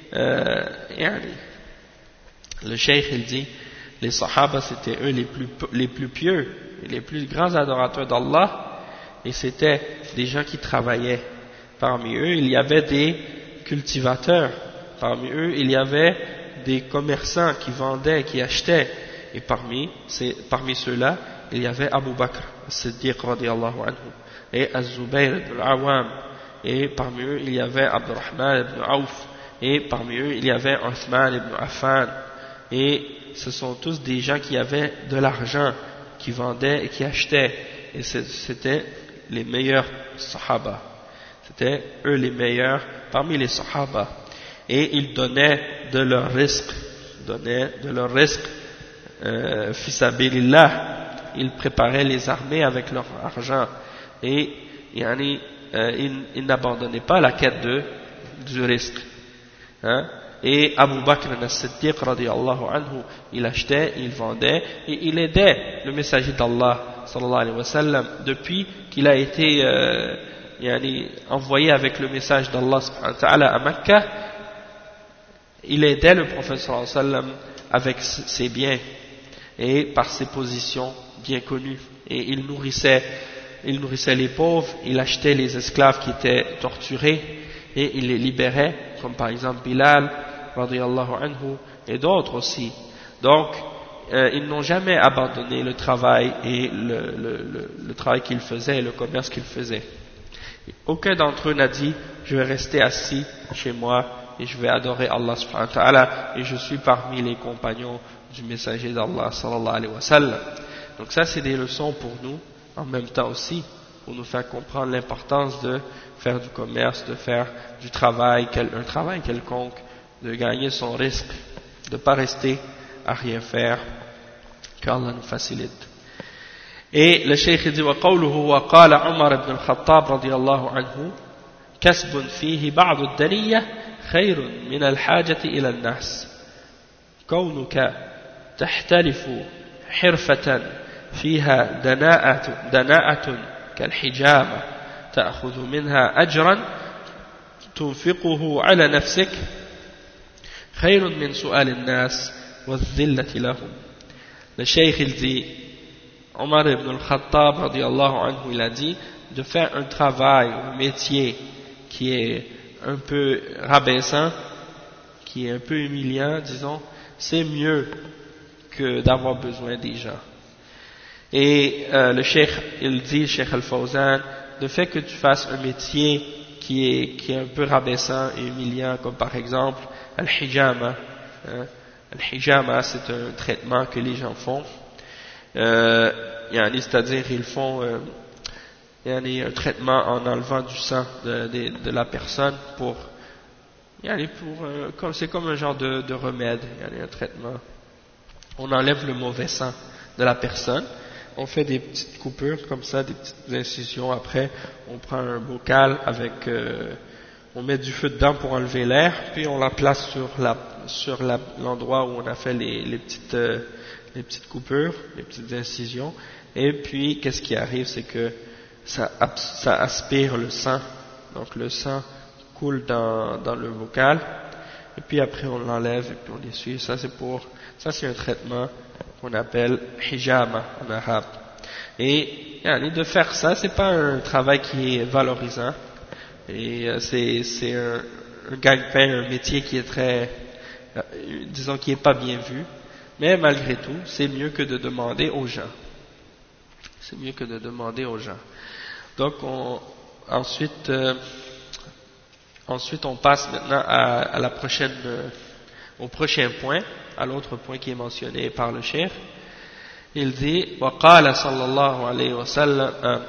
le cheikh il dit, les sahaba c'était eux les plus pieux, les plus grands adorateurs d'Allah. Et c'était des gens qui travaillaient. Parmi eux, il y avait des cultivateurs. Parmi eux, il y avait des commerçants qui vendaient, qui achetaient. Et parmi ceux-là, il y avait Abu Bakr, Siddiq radiyallahu anhu, et Az-Zubayr ibn al-Awwam. Et parmi eux, il y avait Abdurrahman ibn Auf. Et parmi eux, il y avait Uthman ibn Affan. Et ce sont tous des gens qui avaient de l'argent, qui vendaient et qui achetaient. Et c'était les meilleurs sahaba. C'était eux les meilleurs parmi les sahaba. Et ils donnaient de leur risque, fi sabilillah. Ils préparaient les armées avec leur argent. Et ils n'abandonnaient pas la quête du risque. Et Abu Bakr as-Siddiq radiyallahu anhu, il achetait, il vendait et il aidait le messager d'Allah sallallahu alayhi wa sallam depuis qu'il a été envoyé avec le message d'Allah subhanahu wa ta'ala à Mecca. Il aidait le prophète sallallahu alayhi wa sallam avec ses biens et par ses positions bien connues, et il nourrissait les pauvres, il achetait les esclaves qui étaient torturés et il les libérait, comme par exemple Bilal radiyallahu anhu et d'autres aussi. Donc ils n'ont jamais abandonné le travail et le travail qu'ils faisaient et le commerce qu'ils faisaient. Aucun d'entre eux n'a dit je vais rester assis chez moi et je vais adorer Allah subhanahu wa ta'ala et je suis parmi les compagnons du messager d'Allah sallallahu alayhi wa sallam. Donc ça c'est des leçons pour nous en même temps aussi, pour nous faire comprendre l'importance de faire du commerce, de faire du travail, un travail quelconque, de gagner son risque, de ne pas rester à rien faire, qu'Allah nous facilite. Et le cheikh dit وقوله وقال عمر بن الخطاب رضي الله عنه كسب فيه بعض الدنية خير من الحاجة إلى الناس كونك تحترف حرفة فيها دناءة كالحجامة تأخذ منها أجرا تنفقه على نفسك خير من سؤال الناس والذلة لهم. Le cheikh il dit, Omar ibn al-Khattab radiyallahu anhu, il a dit de faire un travail, un métier qui est un peu rabaissant, qui est un peu humiliant, disons, c'est mieux que d'avoir besoin des gens. Et le cheikh, il dit, Cheikh Al-Fawzan, le fait que tu fasses un métier qui est un peu rabaissant et humiliant, comme par exemple Al-Hijama. Al-Hijama, c'est un traitement que les gens font. C'est-à-dire, ils font un traitement en enlevant du sang de la personne c'est comme un genre de remède, un traitement. On enlève le mauvais sang de la personne, on fait des petites coupures comme ça, des petites incisions, après on prend un bocal on met du feu dedans pour enlever l'air, puis on la place sur l'endroit où on a fait les petites coupures, les petites incisions, et puis qu'est-ce qui arrive, c'est que ça aspire le sang, donc le sang coule dans le bocal, et puis après on l'enlève et puis on l'essuie. Ça c'est un traitement qu'on appelle hijama en arabe. Et de faire ça, c'est pas un travail qui est valorisant, et c'est un gagne-pain, un métier qui est très, disons, qui est pas bien vu, mais malgré tout, c'est mieux que de demander aux gens. C'est mieux que de demander aux gens. Donc ensuite on passe maintenant au prochain point, à l'autre point qui est mentionné par le cheikh. Il dit وقال صلى الله عليه وسلم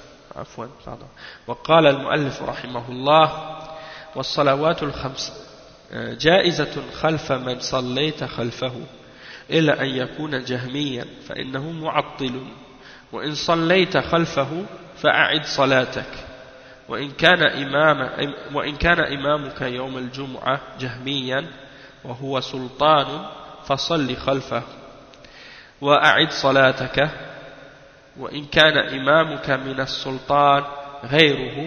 وقال المؤلف رحمه الله والصلوات الخمس جائزة خلف من صليت خلفه إلا أن يكون جهميا فإنه معطل وإن صليت خلفه فأعد صلاتك وإن كان إمامك يوم الجمعة جهميا وهو سلطان فصل خلفه وأعد صلاتك وإن كان إمامك من السلطان غيره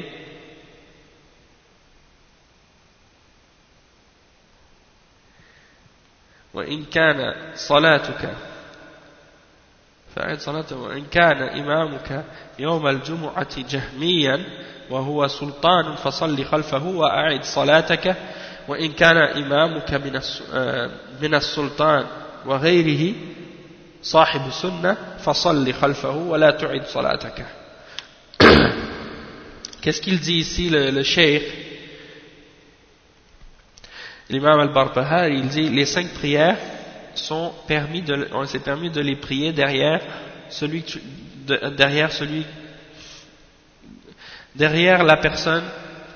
وإن كان صلاتك فأعد صلاته وإن كان إمامك يوم الجمعة جهميا وهو سلطان فصل خلفه وأعد صلاتك وإن كان إمامك من السلطان وغيره صاحب سنة فصل خلفه ولا تعد صلاتك. Qu'est-ce qu'il dit ici le cheikh? L'imam al-Barbahari, il dit les 5 prières on s'est permis de les prier derrière la personne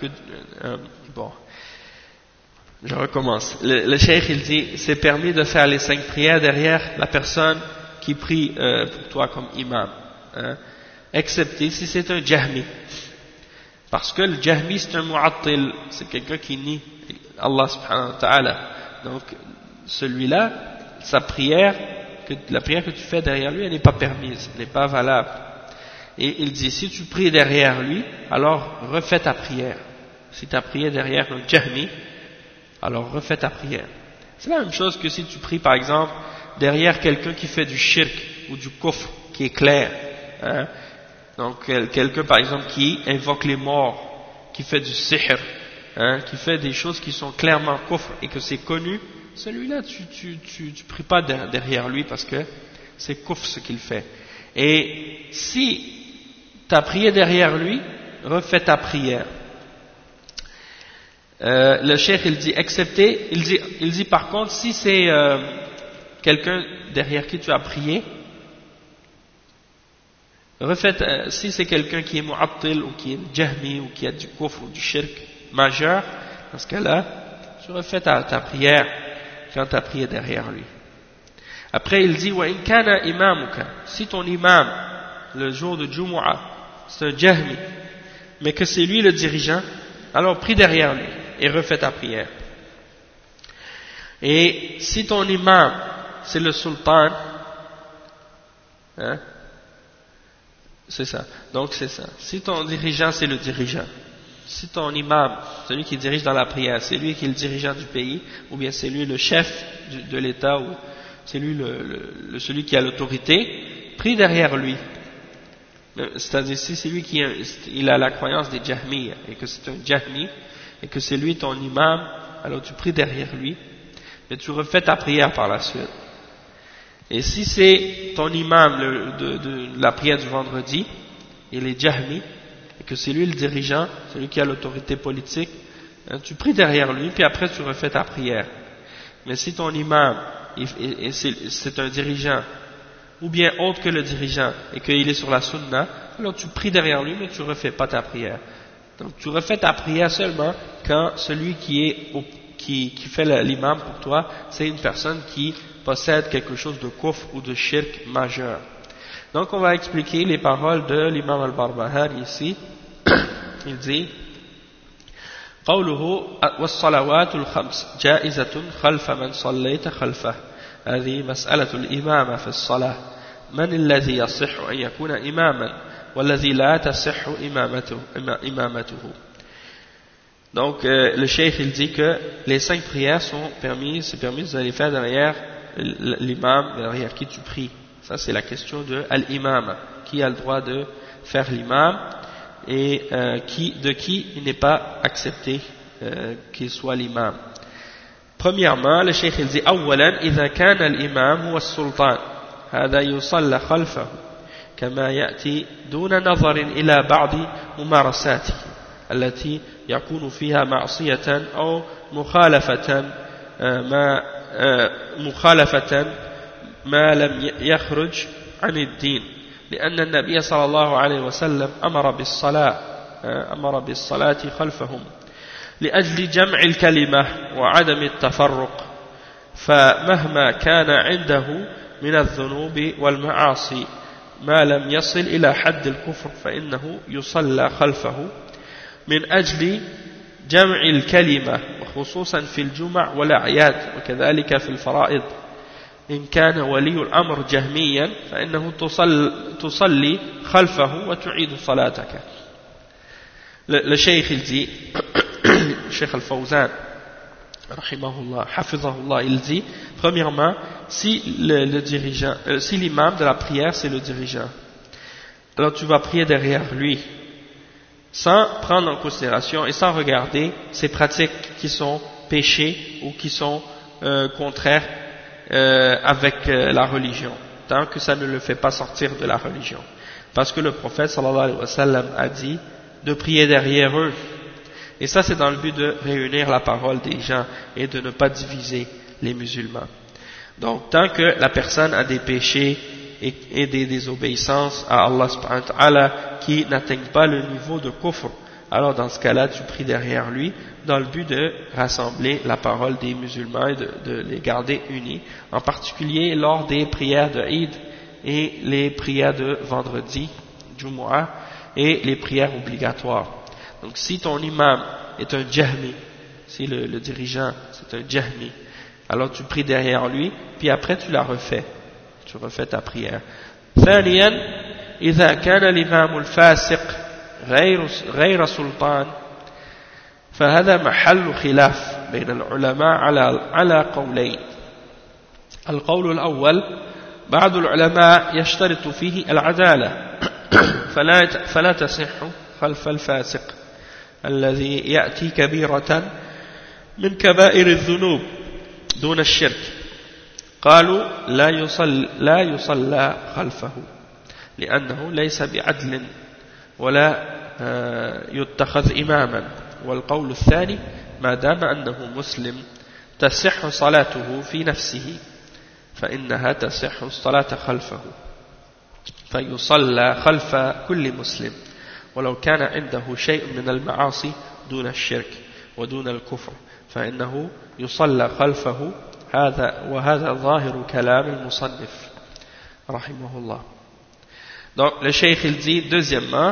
je recommence. Le cheikh il dit c'est permis de faire les 5 prières derrière la personne qui prie pour toi comme imam, excepté si c'est un jahmi, parce que le jahmi c'est un mu'attil, c'est quelqu'un qui nie Allah subhanahu wa ta'ala. Donc celui-là, la prière que tu fais derrière lui, elle n'est pas permise, elle n'est pas valable. Et il dit, si tu pries derrière lui, alors refais ta prière. Si tu as prié derrière un jahmi, alors refais ta prière. C'est la même chose que si tu pries par exemple derrière quelqu'un qui fait du shirk ou du kufr, qui est clair. Donc quelqu'un par exemple qui invoque les morts, qui fait du sihr, qui fait des choses qui sont clairement kufr et que c'est connu, celui-là tu pries pas derrière lui parce que c'est kufr ce qu'il fait. Et si tu as prié derrière lui, refais ta prière. Le cheikh il dit excepté, il dit par contre si c'est quelqu'un derrière qui tu as prié, si c'est quelqu'un qui est mu'attil ou qui est jahmi ou qui a du kufr ou du shirk majeur, dans ce cas-là tu refais ta prière quand tu as prié derrière lui. Après il dit wa in kana imamuka, si ton imam le jour de Jumu'ah c'est un jahmi mais que c'est lui le dirigeant, alors prie derrière lui et refais ta prière. Et si ton imam c'est le sultan, c'est ça, donc c'est ça, si ton dirigeant c'est le dirigeant, si ton imam, celui qui dirige dans la prière, c'est lui qui est le dirigeant du pays, ou bien c'est lui le chef de l'État, ou c'est lui celui qui a l'autorité, prie derrière lui. C'est-à-dire si c'est lui il a la croyance des jahmi et que c'est un jahmi et que c'est lui ton imam, alors tu pries derrière lui mais tu refais ta prière par la suite. Et si c'est ton imam de la prière du vendredi, il est Jahmi, et que c'est lui le dirigeant, celui qui a l'autorité politique, hein, tu pries derrière lui, puis après tu refais ta prière. Mais si ton imam, c'est un dirigeant, ou bien autre que le dirigeant, et qu'il est sur la sunna, alors tu pries derrière lui, mais tu refais pas ta prière. Donc tu refais ta prière seulement quand celui qui fait l'imam pour toi, c'est une personne qui possède quelque chose de kufr ou de shirk majeur. Donc on va expliquer les paroles de l'imam al-Barbahari ici. Il dit قوله والصلوات الخمس جائزة خلف من صليت خلفه هذه مسألة الإمامة في الصلاة من الذي يصح أن يكون إماما والذي لا تصح إمامته. Donc le cheikh il dit que les 5 prières sont permises, c'est permis de les faire derrière l'imam, derrière qui tu pries. Ça c'est la question de l'imam, qui a le droit de faire l'imam et de qui il n'est pas accepté qu'il soit l'imam. Premièrement, le cheikh il dit أولا إذا كان الإمام هو السلطان هذا يصلى خلفه كما يأتي دون نظر إلى بعض ممارساته التي يكون فيها معصية أو مخالفة ما لم يخرج عن الدين لأن النبي صلى الله عليه وسلم أمر بالصلاة خلفهم لأجل جمع الكلمة وعدم التفرق فمهما كان عنده من الذنوب والمعاصي ما لم يصل إلى حد الكفر فإنه يصلى خلفه من أجل جمع الكلمة وخصوصا في الجمع والأعياد وكذلك في الفرائض إن كان ولي الأمر جهميا فإنه تصلي خلفه وتعيد صلاتك. Le cheikh il dit, Cheikh Al-Fawzan rahimahullah, hafizahullah, il dit premièrement, si l'imam de la prière c'est le dirigeant, alors tu vas prier derrière lui sans prendre en considération et sans regarder ses pratiques qui sont péchées ou qui sont contraires avec la religion, tant que ça ne le fait pas sortir de la religion, parce que le prophète sallallahu alayhi wa sallam a dit de prier derrière eux, et ça c'est dans le but de réunir la parole des gens et de ne pas diviser les musulmans. Donc tant que la personne a des péchés et des désobéissances à Allah subhanahu wa ta'ala qui n'atteignent pas le niveau de kufr, alors dans ce cas-là tu pries derrière lui dans le but de rassembler la parole des musulmans et de les garder unis, en particulier lors des prières de Eid et les prières de vendredi, Jumu'ah, et les prières obligatoires. Donc si ton imam est un jahmi, si le dirigeant c'est un jahmi, alors tu pries derrière lui, puis après tu la refais, tu refais ta prière. ثانيا إذا كان الإمام الفاسق غير سلطان فهذا محل خلاف بين العلماء على قولين. القول الأول بعض العلماء يشترط فيه العدالة فلا تصح خلف الفاسق الذي يأتي كبيرة من كبائر الذنوب دون الشرك قالوا لا يصلى خلفه لأنه ليس بعدل ولا يتخذ إماما. والقول الثاني ما دام أنه مسلم تصح صلاته في نفسه فإنها تصح الصلاة خلفه فيصلى خلف كل مسلم ولو كان عنده شيء من المعاصي دون الشرك ودون الكفر فإنه يصلى خلفه وهذا ظاهر كلام المصنف رحمه الله. Donc le cheikh il dit deuxièmement,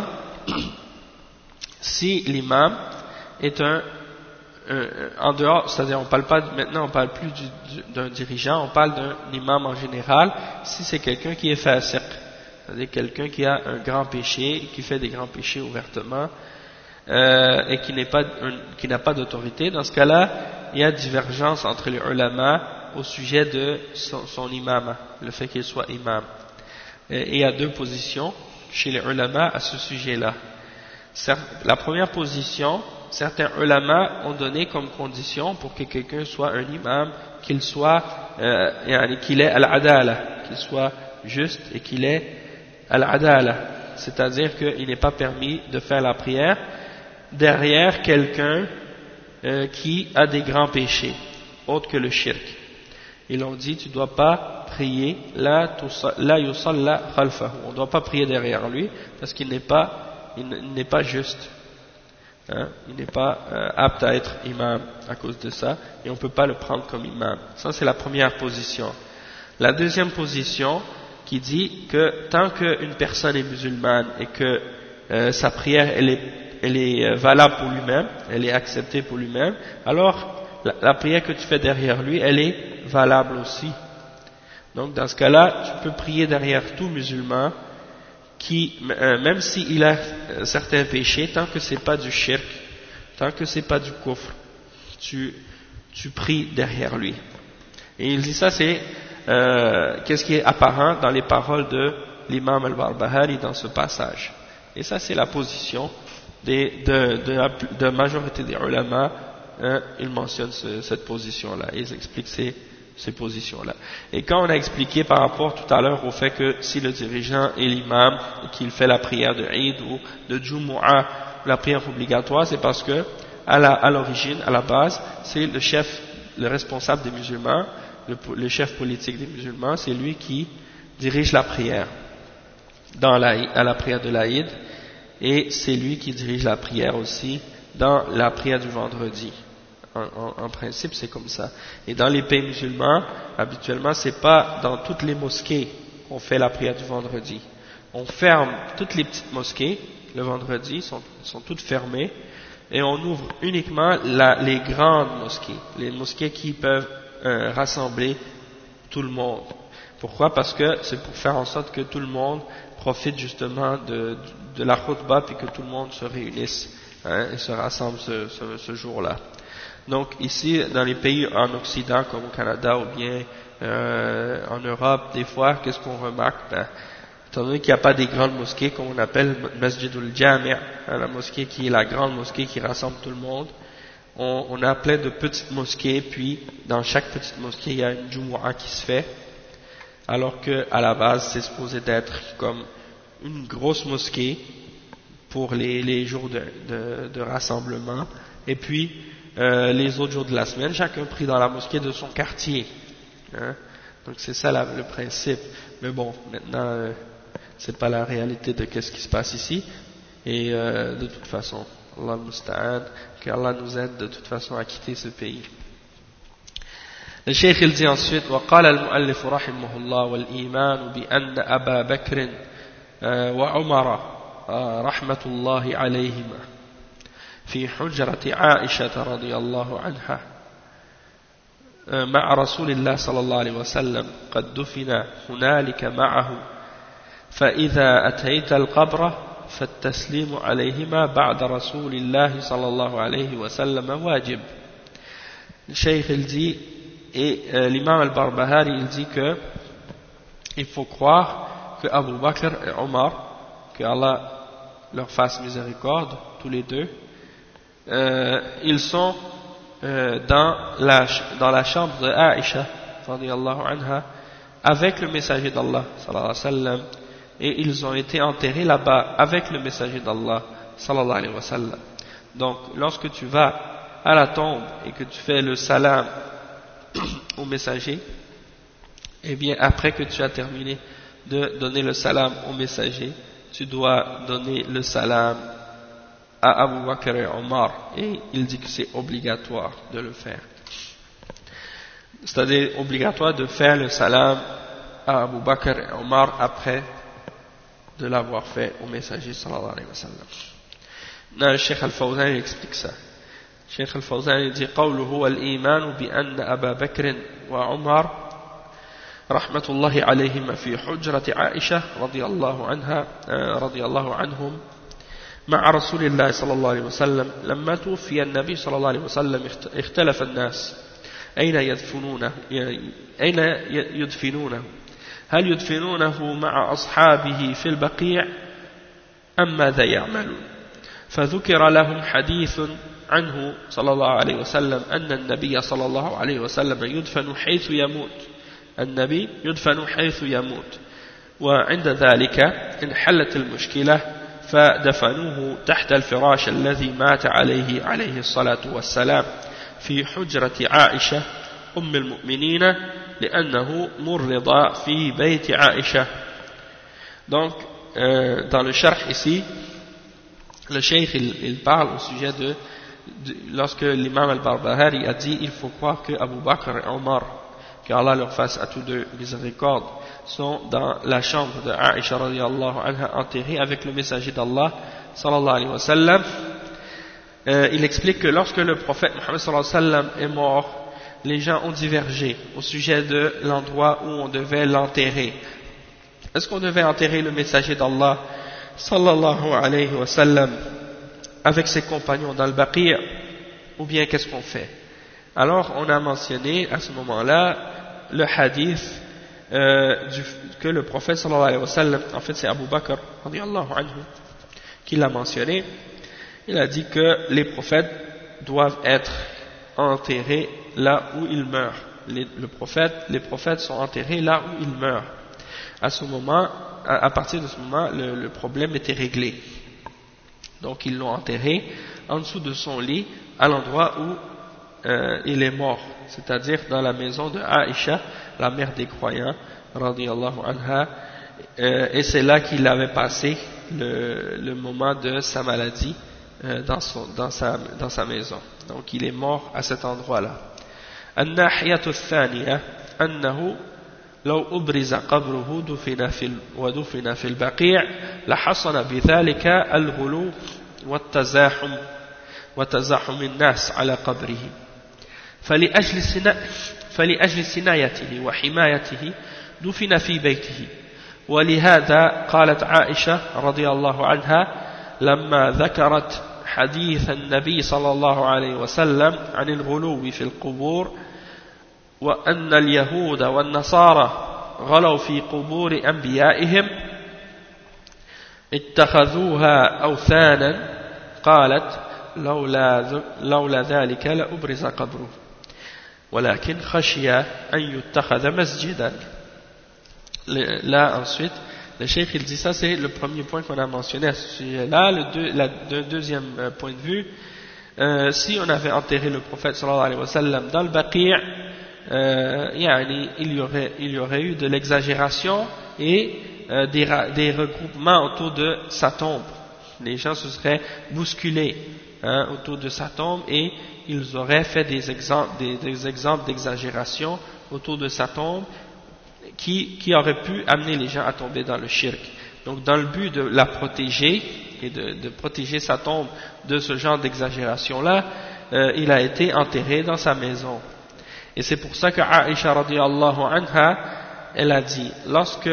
si l'imam est en dehors, c'est-à-dire on parle plus d'un dirigeant, on parle d'un imam en général, si c'est quelqu'un qui est fasiq, c'est-à-dire quelqu'un qui a un grand péché, qui fait des grands péchés ouvertement, et qui n'a pas d'autorité, dans ce cas-là, il y a divergence entre les ulama au sujet de son imam, le fait qu'il soit imam. Et il y a deux positions chez les ulama à ce sujet-là. La première position, certains ulama ont donné comme condition pour que quelqu'un soit un imam, qu'il soit, qu'il ait al-adala, qu'il soit juste et qu'il ait al-adala, c'est-à-dire qu'il n'est pas permis de faire la prière derrière quelqu'un qui a des grands péchés, autres que le shirk. Ils ont dit, tu ne dois pas prier, la yusalla khalfahu, on ne doit pas prier derrière lui, parce qu'il n'est pas juste. Hein, il n'est pas apte à être imam à cause de ça, et on ne peut pas le prendre comme imam. Ça, c'est la première position. La deuxième position, qui dit que tant qu'une personne est musulmane et que sa prière, elle est valable pour lui-même, elle est acceptée pour lui-même, alors la prière que tu fais derrière lui, elle est valable aussi. Donc, dans ce cas-là, tu peux prier derrière tout musulman qui, même s'il a certains péchés, tant que c'est pas du shirk, tant que c'est pas du kufr, tu pries derrière lui. Et il dit ça, c'est qu'est-ce qui est apparent dans les paroles de l'imam al-Barbahari dans ce passage. Et ça, c'est la position de la majorité des ulama. Ils mentionnent cette position-là, ils expliquent ces positions-là. Et quand on a expliqué par rapport tout à l'heure au fait que si le dirigeant est l'imam et qu'il fait la prière de Eid ou de Jumu'ah, la prière obligatoire, c'est parce que à l'origine, à la base, c'est le chef, le responsable des musulmans, le chef politique des musulmans, c'est lui qui dirige la prière à la prière de l'Aïd, et c'est lui qui dirige la prière aussi dans la prière du vendredi. En principe, c'est comme ça. Et dans les pays musulmans, habituellement, c'est pas dans toutes les mosquées qu'on fait la prière du vendredi. On ferme toutes les petites mosquées le vendredi, sont toutes fermées, et on ouvre uniquement les grandes mosquées, les mosquées qui peuvent rassembler tout le monde. Pourquoi? Parce que c'est pour faire en sorte que tout le monde profite justement de la khutbah, puis que tout le monde se réunisse et se rassemble ce jour-là. Donc ici, dans les pays en Occident, comme au Canada ou bien en Europe, des fois, qu'est-ce qu'on remarque? Étant donné qu'il n'y a pas des grandes mosquées, comme on appelle Masjidul Jami', la mosquée qui est la grande mosquée qui rassemble tout le monde, on a plein de petites mosquées, puis dans chaque petite mosquée, il y a une Jumu'ah qui se fait, alors qu'à la base, c'est supposé d'être comme une grosse mosquée pour les jours de rassemblement, et puis les autres jours de la semaine, chacun prie dans la mosquée de son quartier. Hein? Donc c'est ça le principe. Mais bon, maintenant, c'est pas la réalité de qu'est-ce qui se passe ici. Et de toute façon, Allah musta'an, qu'Allah nous aide de toute façon à quitter ce pays. Le Cheikh il dit ensuite, وقال المؤلف رحمه الله والإيمان بأن أبا بكر وعمر رحمة الله عليهما في حجرة عائشة رضي الله عنها مع رسول الله صلى الله عليه وسلم قد دفن هنالك معه فإذا أتيت القبر فالتسليم عليهما بعد رسول الله صلى الله عليه وسلم واجب. Le Cheikh il dit, et l'imam al-Barbahari il dit que il faut croire que Abu Bakr et Omar, que Allah leur fasse miséricorde tous les deux, ils sont dans la chambre de Aïcha radiyallahu anha avec le messager d'Allah sallallahu alayhi wa sallam, et ils ont été enterrés là-bas avec le messager d'Allah sallallahu alayhi wa sallam. Donc lorsque tu vas à la tombe et que tu fais le salam au messager, et bien après que tu as terminé de donner le salam au messager, tu dois donner le salam à Abu Bakr et Omar, et il dit que c'est obligatoire de le faire. C'est-à-dire obligatoire de faire le salam à Abu Bakr et Omar après de l'avoir fait au messager sallallahu alayhi wa sallam. Non, le Cheikh Al-Fawzan explique ça. Cheikh Al-Fawzan dit قوله والإيمان بأن أبا بكر وعمر رحمة الله عليهما في حجرة عائشة رضي الله عنهم مع رسول الله صلى الله عليه وسلم لما توفي النبي صلى الله عليه وسلم اختلف الناس أين يدفنونه هل يدفنونه مع أصحابه في البقيع أم ماذا يعملون. فذكر لهم حديث عنه صلى الله عليه وسلم أن النبي صلى الله عليه وسلم يدفن حيث يموت. النبي يدفن حيث يموت، وعند ذلك انحلت المشكلة فدفنوه تحت الفراش الذي مات عليه الصلاة والسلام في حجرة عائشة أم المؤمنين لأنه مرض في بيت عائشة. Donc, dans le sharh ici, le cheikh il parle au sujet de lorsque l'imam al-Barbahari a dit il faut croire que Abu Bakr et Omar, que Allah leur fasse à tous deux miséricorde, sont dans la chambre de Aisha radiyallahu anha enterrés avec le messager d'Allah sallallahu alayhi wa sallam. Il explique que lorsque le prophète Muhammad sallallahu alayhi wa sallam est mort, les gens ont divergé au sujet de l'endroit où on devait l'enterrer. Est-ce qu'on devait enterrer le messager d'Allah sallallahu alayhi wa sallam avec ses compagnons dans le Baqi' ou bien qu'est-ce qu'on fait? Alors on a mentionné à ce moment-là le hadith que le prophète sallallahu alayhi wa sallam, en fait c'est Abu Bakr radiyallahu anhu qui l'a mentionné. Il a dit que les prophètes doivent être enterrés là où ils meurent. Les prophètes sont enterrés là où ils meurent. À ce moment, à partir de ce moment, le problème était réglé. Donc ils l'ont enterré en dessous de son lit, à l'endroit où il est mort, c'est-à-dire dans la maison de Aïcha, la mère des croyants, radiyallahu anha, et c'est là qu'il avait passé le moment de sa maladie dans sa maison. Donc il est mort à cet endroit-là. الناحية الثانية أنه لو أبرز قبره ودفن في البقيع لحصل بذلك الغلو وتزاحم الناس على قبره فلأجل سنايته وحمايته دفن في بيته. ولهذا قالت عائشة رضي الله عنها لما ذكرت حديث النبي صلى الله عليه وسلم عن الغلو في القبور وأن اليهود والنصارى غلوا في قبور أنبيائهم اتخذوها أوثانا قالت لولا ذلك لأبرز قبره ولكن خشي أن يتخذ مسجدا. Là ensuite le cheikh il dit ça, c'est le premier point qu'on a mentionné à ce sujet-là. Le deuxième point de vue, si on avait enterré le prophète sallallahu alayhi wa sallam dans le Baqi', il y aurait eu de l'exagération et des regroupements autour de sa tombe. Les gens se seraient bousculés autour de sa tombe et ils auraient fait des exemples d'exagération autour de sa tombe qui auraient pu amener les gens à tomber dans le shirk. Donc dans le but de la protéger et de protéger sa tombe de ce genre d'exagération-là, il a été enterré dans sa maison. Et c'est pour ça que Aïcha radiyallahu anha, elle a dit, lorsque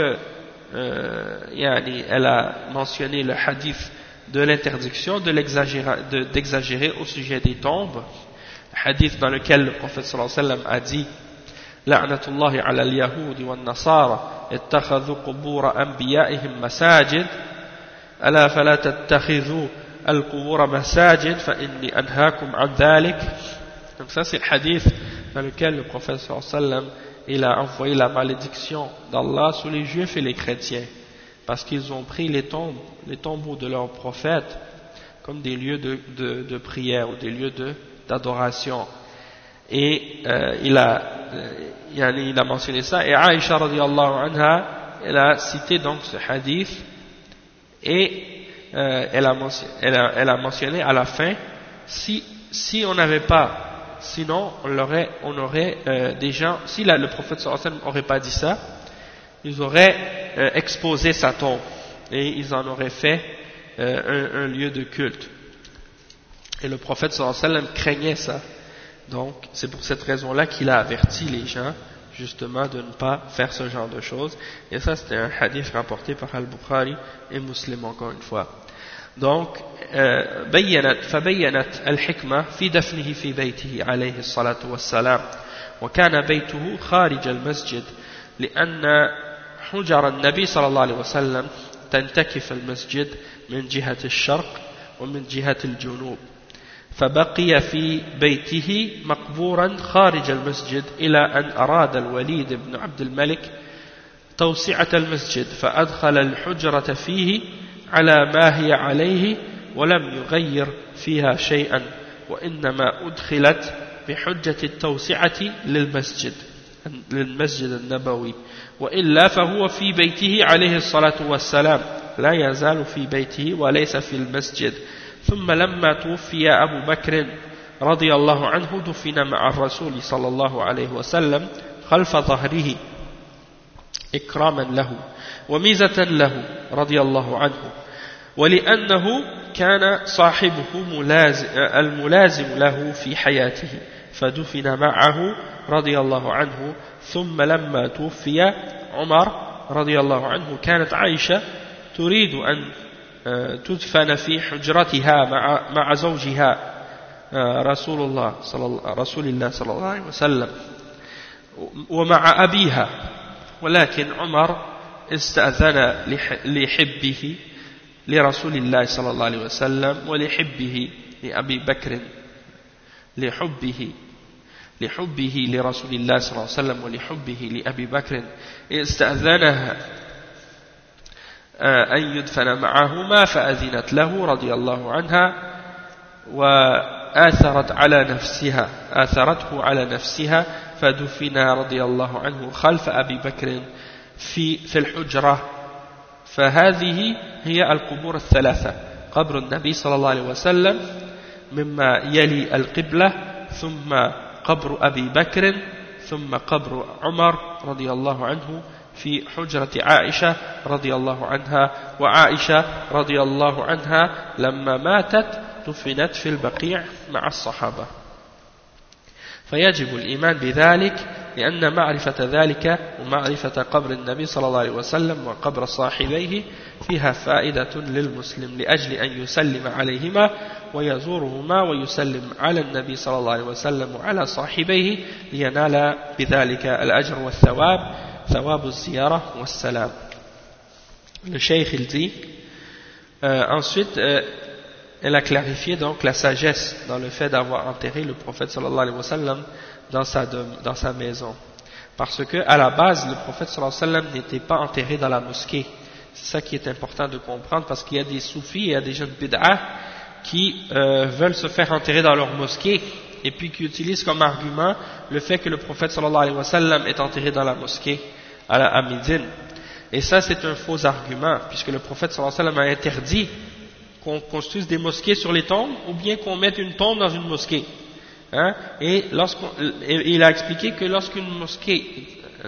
elle a mentionné le hadith de l'interdiction d'exagérer au sujet des tombes, hadith dans lequel le prophète sallallahu alayhi wa sallam a dit la'natullahi ala al-yahud wa an-nasara ittakhadhu qubur anbiya'ihim masajid ala fala tattakhidhu al-qubur masajid fa inni anhaakum an dhalik. Donc ça c'est le hadith dans lequel le prophète sallallahu alayhi wa sallam il a envoyé la malédiction d'Allah sur les juifs et les chrétiens parce qu'ils ont pris les tombeaux de leurs prophètes comme des lieux de prière ou des lieux d'adoration. Et il a mentionné ça, et Aïcha radiyallahu anha, elle a cité donc ce hadith et elle a mentionné à la fin, si on n'avait pas, sinon on aurait des gens, si le prophète sallallahu alayhi wa sallam n'aurait pas dit ça, ils auraient exposé sa tombe et ils en auraient fait un lieu de culte. Et le prophète sallallahu alayhi wa sallam craignait ça. Donc c'est pour cette raison-là qu'il a averti les gens justement de ne pas faire ce genre de choses. Et ça c'était un hadith rapporté par Al-Bukhari et Muslim encore une fois. Donc فبينت الحكمة في دفنه في بيته عليه الصلاة والسلام وكان بيته خارج المسجد لأن حجر النبي صلى الله عليه وسلم تنتكف المسجد من جهة الشرق ومن جهة الجنوب فبقي في بيته مقبورا خارج المسجد إلى أن أراد الوليد بن عبد الملك توسعة المسجد فأدخل الحجرة فيه على ما هي عليه ولم يغير فيها شيئا وإنما أدخلت بحجة التوسعة للمسجد النبوي وإلا فهو في بيته عليه الصلاة والسلام لا يزال في بيته وليس في المسجد ثم لما توفي أبو بكر رضي الله عنه دفن مع الرسول صلى الله عليه وسلم خلف ظهره إكراما له وميزة له رضي الله عنه ولأنه كان صاحبه الملازم له في حياته فدفن معه رضي الله عنه ثم لما توفي عمر رضي الله عنه كانت عائشة تريد أن تدفن في حجرتها مع زوجها رسول الله صلى الله عليه وسلم ومع أبيها ولكن عمر استأذن لحبه لرسول الله صلى الله عليه وسلم ولحبه لأبي بكر لحبه لرسول الله صلى الله عليه وسلم ولحبه لأبي بكر استأذنها أن يدفن معهما فأذنت له رضي الله عنها وآثرته على نفسها فدفن رضي الله عنه خلف أبي بكر في الحجرة فهذه هي القبور الثلاثة قبر النبي صلى الله عليه وسلم مما يلي القبلة ثم قبر أبي بكر ثم قبر عمر رضي الله عنه في حجرة عائشة رضي الله عنها وعائشة رضي الله عنها لما ماتت دفنت في البقيع مع الصحابة فيجب الإيمان بذلك لأن معرفة ذلك ومعرفة قبر النبي صلى الله عليه وسلم وقبر صاحبيه فيها فائدة للمسلم لأجل أن يسلم عليهما ويزورهما ويسلم على النبي صلى الله عليه وسلم وعلى صاحبيه لينال بذلك الأجر والثواب ثواب الزيارة والسلام. Le cheikh il dit ensuite elle a clarifié donc la sagesse dans le fait d'avoir enterré le prophète sallallahu alayhi wa sallam dans sa maison parce que à la base le prophète sallallahu alayhi wa sallam n'était pas enterré dans la mosquée. C'est ça qui est important de comprendre parce qu'il y a des soufis et il y a des gens de bid'ah qui veulent se faire enterrer dans leur mosquée et puis qui utilisent comme argument le fait que le prophète sallallahu alayhi wa sallam est enterré dans la mosquée à Médine. Et ça c'est un faux argument puisque le prophète sallallahu alayhi wa sallam a interdit qu'on construise des mosquées sur les tombes ou bien qu'on mette une tombe dans une mosquée. Hein? Et il a expliqué que lorsqu'une mosquée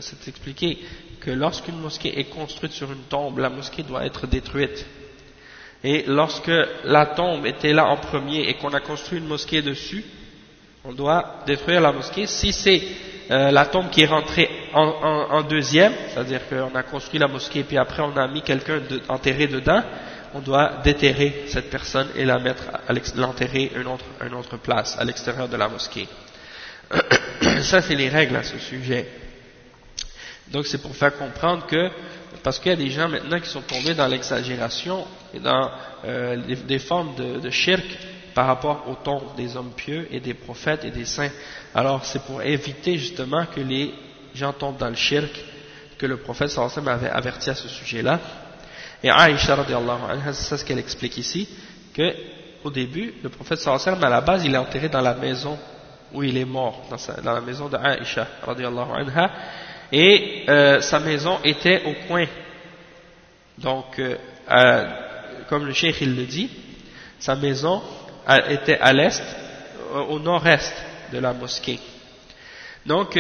est construite sur une tombe, la mosquée doit être détruite. Et lorsque la tombe était là en premier et qu'on a construit une mosquée dessus, on doit détruire la mosquée. Si c'est la tombe qui est rentrée en deuxième, c'est-à-dire qu'on a construit la mosquée puis après on a mis quelqu'un enterré dedans, on doit déterrer cette personne et l'enterrer à une autre place, à l'extérieur de la mosquée. Ça, c'est les règles à ce sujet. Donc, c'est pour faire comprendre que, parce qu'il y a des gens maintenant qui sont tombés dans l'exagération et dans des formes de shirk par rapport aux tombes des hommes pieux et des prophètes et des saints. Alors, c'est pour éviter justement que les gens tombent dans le shirk, que le prophète sallallahu alayhi wa sallam avait averti à ce sujet-là. Et Aïcha radiallahu anha, c'est ce qu'elle explique ici, que au début, le prophète sallallahu alayhi wa sallam, à la base, il est enterré dans la maison où il est mort, dans la maison de Aïcha radiallahu anha, et sa maison était au coin. Donc, comme le cheikh il le dit, sa maison était à l'est, au nord-est de la mosquée. Donc,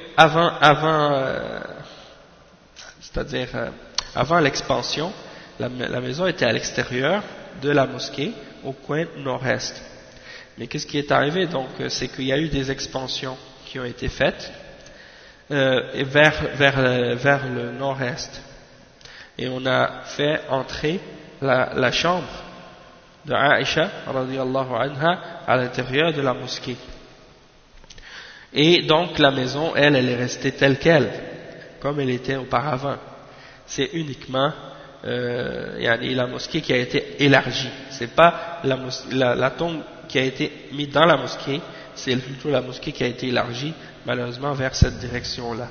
avant l'expansion, la maison était à l'extérieur de la mosquée, au coin nord-est. Mais qu'est-ce qui est arrivé donc? C'est qu'il y a eu des expansions qui ont été faites vers le nord-est. Et on a fait entrer la chambre de Aïcha radiyallahu anha à l'intérieur de la mosquée. Et donc la maison, elle est restée telle qu'elle, comme elle était auparavant. C'est uniquement la mosquée qui a été élargie. C'est pas la tombe qui a été mise dans la mosquée, c'est plutôt la mosquée qui a été élargie, malheureusement, vers cette direction-là.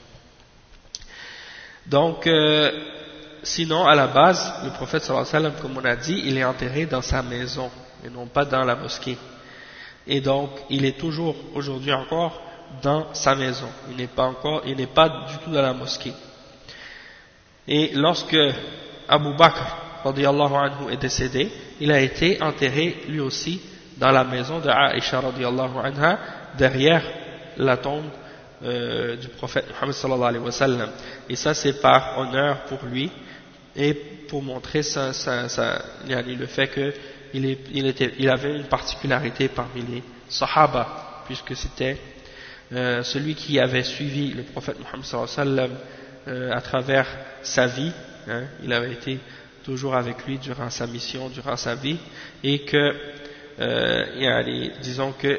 Donc, sinon, à la base, le prophète sallallahu alayhi wa sallam, comme on a dit, il est enterré dans sa maison, et non pas dans la mosquée. Et donc, il est toujours, aujourd'hui encore, dans sa maison. Il n'est pas du tout dans la mosquée. Et lorsque Abu Bakr, radiyallahu anhu, est décédé, il a été enterré, lui aussi, dans la maison de Aïcha, radiyallahu anha, derrière la tombe du prophète Muhammad sallallahu alayhi wa sallam. Et ça, c'est par honneur pour lui, et pour montrer le fait qu'il avait une particularité parmi les Sahaba, puisque c'était celui qui avait suivi le prophète Muhammad sallallahu alayhi wa sallam à travers sa vie, il avait été toujours avec lui durant sa mission, durant sa vie, et que, disons que,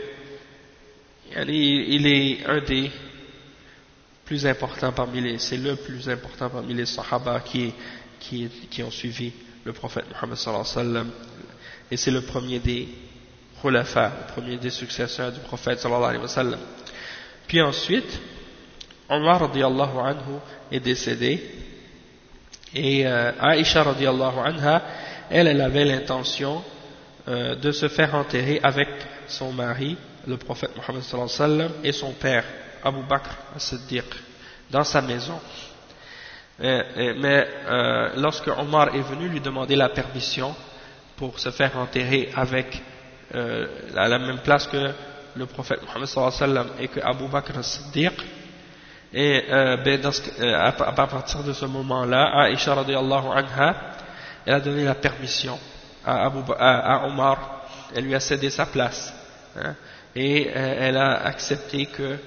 il est un des plus importants c'est le plus important parmi les Sahaba qui ont suivi le prophète Muhammad sallallahu alayhi wa sallam, et c'est le premier des khulafa, le premier des successeurs du prophète sallallahu alayhi wa sallam. Puis ensuite, Omar radiyallahu anhu est décédé, et Aïcha radiyallahu anha, elle avait l'intention de se faire enterrer avec son mari, le prophète Muhammad sallallahu alayhi wa sallam, et son père, Abu Bakr as-Siddiq, dans sa maison. Mais lorsque Omar est venu lui demander la permission pour se faire enterrer avec à la même place que le prophète Muhammad sallallahu alayhi wa sallam et que Abu Bakr as-Siddiq, et à partir de ce moment-là, Aïcha radiyallahu anha, elle a donné la permission à Omar, elle lui a cédé sa place, et elle a accepté que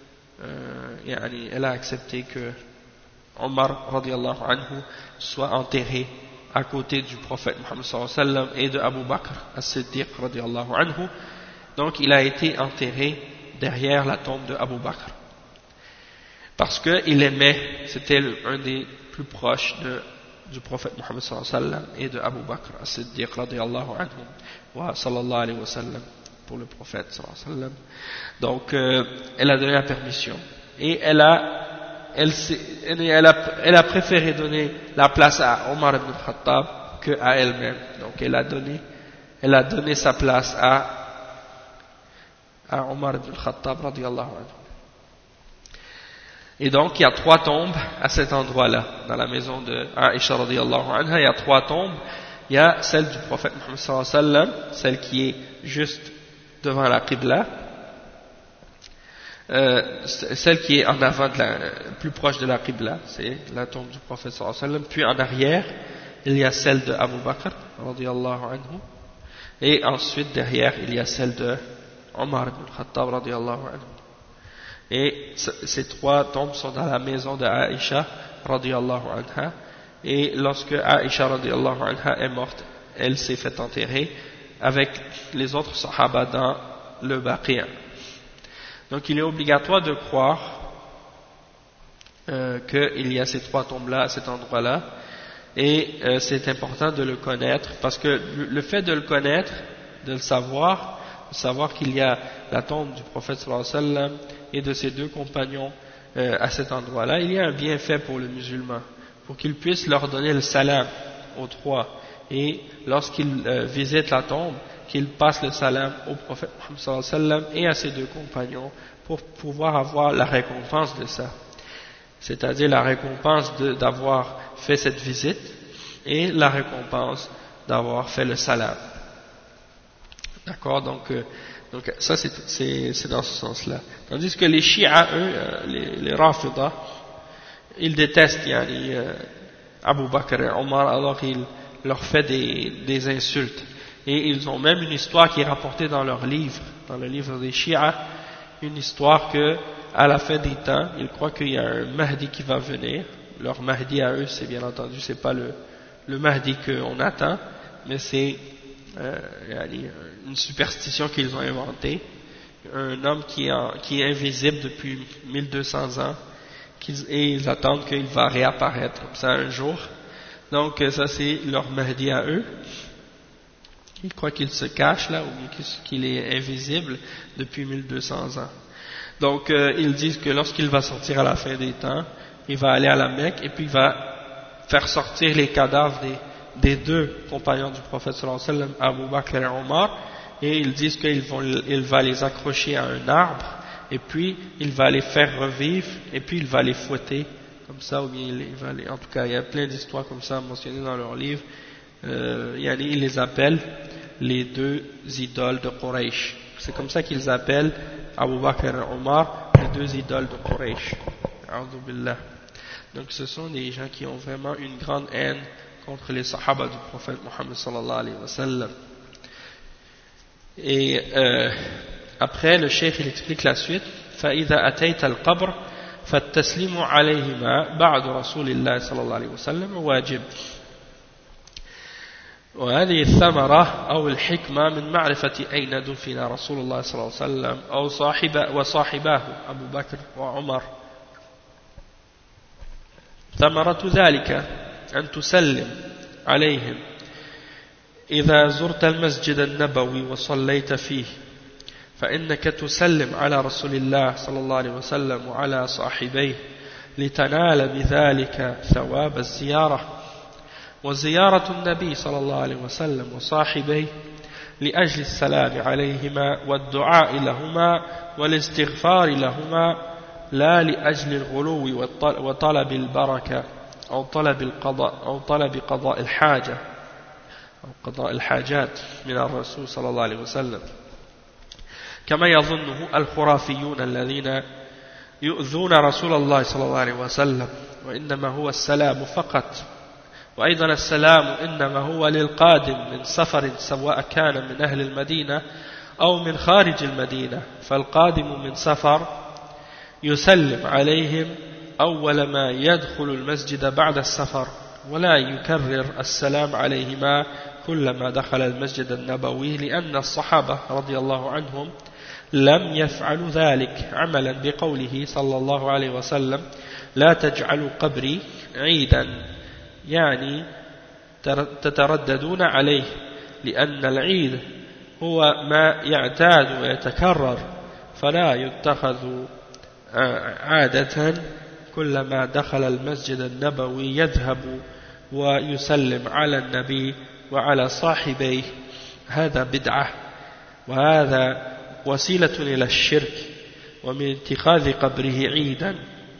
Omar radiyallahu anhu soit enterré à côté du prophète Muhammad sallallahu alayhi wa sallam et de Abu Bakr as-Siddiq radiyallahu anhu. Donc il a été enterré derrière la tombe de Abu Bakr, parce qu'il aimait, c'était un des plus proches du prophète Muhammad sallallahu alayhi wa sallam et de Abu Bakr as-Siddiq radiyallahu anhu wa sallallahu alayhi wa sallam, pour le prophète sallallahu alayhi wa sallam. Donc elle a donné la permission, et elle a préféré donner la place à Omar ibn Khattab que à elle-même. Donc elle a donné sa place à Omar ibn Khattab radiyallahu anhu. Et donc il y a 3 tombes à cet endroit-là, dans la maison de Aïcha radiyallahu anha. Il y a 3 tombes. Il y a celle du prophète Muhammad sallallahu alayhi wa sallam, celle qui est juste devant la Qibla, celle qui est en avant, plus proche de la Qibla, c'est la tombe du prophète sallallahu alayhi wa sallam. Puis en arrière, il y a celle de Abu Bakr radiyallahu anhu, et ensuite derrière, il y a celle de Omar ibn Khattab radiyallahu anhu. Et ces 3 tombes sont dans la maison de Aïcha radiyallahu anha, et lorsque Aïcha radiyallahu anha est morte, elle s'est fait enterrer avec les autres sahaba dans le Baqi'a. Donc il est obligatoire de croire qu'il y a ces 3 tombes-là à cet endroit-là, et c'est important de le connaître, parce que le fait de le connaître, de le savoir qu'il y a la tombe du prophète sallallahu alayhi wa sallam et de ses 2 compagnons à cet endroit-là, il y a un bienfait pour le musulman, pour qu'il puisse leur donner le salam aux 3, et lorsqu'il visite la tombe, qu'il passe le salam au prophète Muhammad sallallahu alayhi wa sallam et à ses 2 compagnons, pour pouvoir avoir la récompense de ça, c'est-à-dire la récompense d'avoir fait cette visite et la récompense d'avoir fait le salam. D'accord, donc ça c'est dans ce sens-là. Tandis que les Shia, eux, les Rafida, ils détestent Abu Bakr et Omar, alors qu'il leur fait des insultes. Et ils ont même une histoire qui est rapportée dans leur livre, dans le livre des Shia, une histoire que, à la fin des temps, ils croient qu'il y a un Mahdi qui va venir. Leur Mahdi à eux, c'est bien entendu, c'est pas le Mahdi qu'on attend, mais c'est une superstition qu'ils ont inventée. Un homme qui est invisible depuis 1200 ans, et ils attendent qu'il va réapparaître comme ça un jour. Donc ça c'est leur Mahdi à eux. Ils croient qu'il se cache là, ou qu'il est invisible depuis 1200 ans. Donc ils disent que lorsqu'il va sortir à la fin des temps, il va aller à la Mecque et puis il va faire sortir les cadavres des deux compagnons du prophète sallallahu alayhi wa sallam, Abu Bakr et Omar, et ils disent qu'il va les accrocher à un arbre et puis il va les faire revivre et puis il va les fouetter comme ça, ou bien il va les, en tout cas il y a plein d'histoires comme ça mentionnées dans leur livre. Il les appelle les deux idoles de Quraysh. C'est comme ça qu'ils appellent Abu Bakr et Omar, les deux idoles de Quraysh. A'udhu billah. Donc ce sont des gens qui ont vraiment une grande haine contre les sahaba du prophète Mohammed sallallahu alayhi wa sallam. Et après le cheikh il explique la suite. فإذا أتيت القبر فالتسليم عليهما بعد رسول الله صلى الله عليه وسلم واجب. وهذه الثمرة أو الحكمة من معرفة أين دفن رسول الله صلى الله عليه وسلم أو وصاحباه أبو بكر وعمر. ثمرة ذلك أن تسلم عليهم إذا زرت المسجد النبوي وصليت فيه، فإنك تسلم على رسول الله صلى الله عليه وسلم وعلى صاحبيه لتنال بذلك ثواب الزيارة. وزيارة النبي صلى الله عليه وسلم وصاحبيه لأجل السلام عليهما والدعاء لهما والاستغفار لهما، لا لأجل الغلو وطلب البركة أو طلب قضاء الحاجة أو قضاء الحاجات من الرسول صلى الله عليه وسلم، كما يظنه الخرافيون الذين يؤذون رسول الله صلى الله عليه وسلم، وإنما هو السلام فقط. وأيضا السلام إنما هو للقادم من سفر سواء كان من أهل المدينة أو من خارج المدينة، فالقادم من سفر يسلم عليهم أول ما يدخل المسجد بعد السفر، ولا يكرر السلام عليهما كلما دخل المسجد النبوي، لأن الصحابة رضي الله عنهم لم يفعلوا ذلك عملا بقوله صلى الله عليه وسلم: لا تجعلوا قبري عيدا، يعني تترددون عليه، لأن العيد هو ما يعتاد ويتكرر، فلا يتخذ عادة كلما دخل المسجد النبوي يذهب ويسلم على النبي وعلى صاحبيه. هذا بدعة، وهذا وسيلة إلى الشرك ومن اتخاذ قبره عيدا،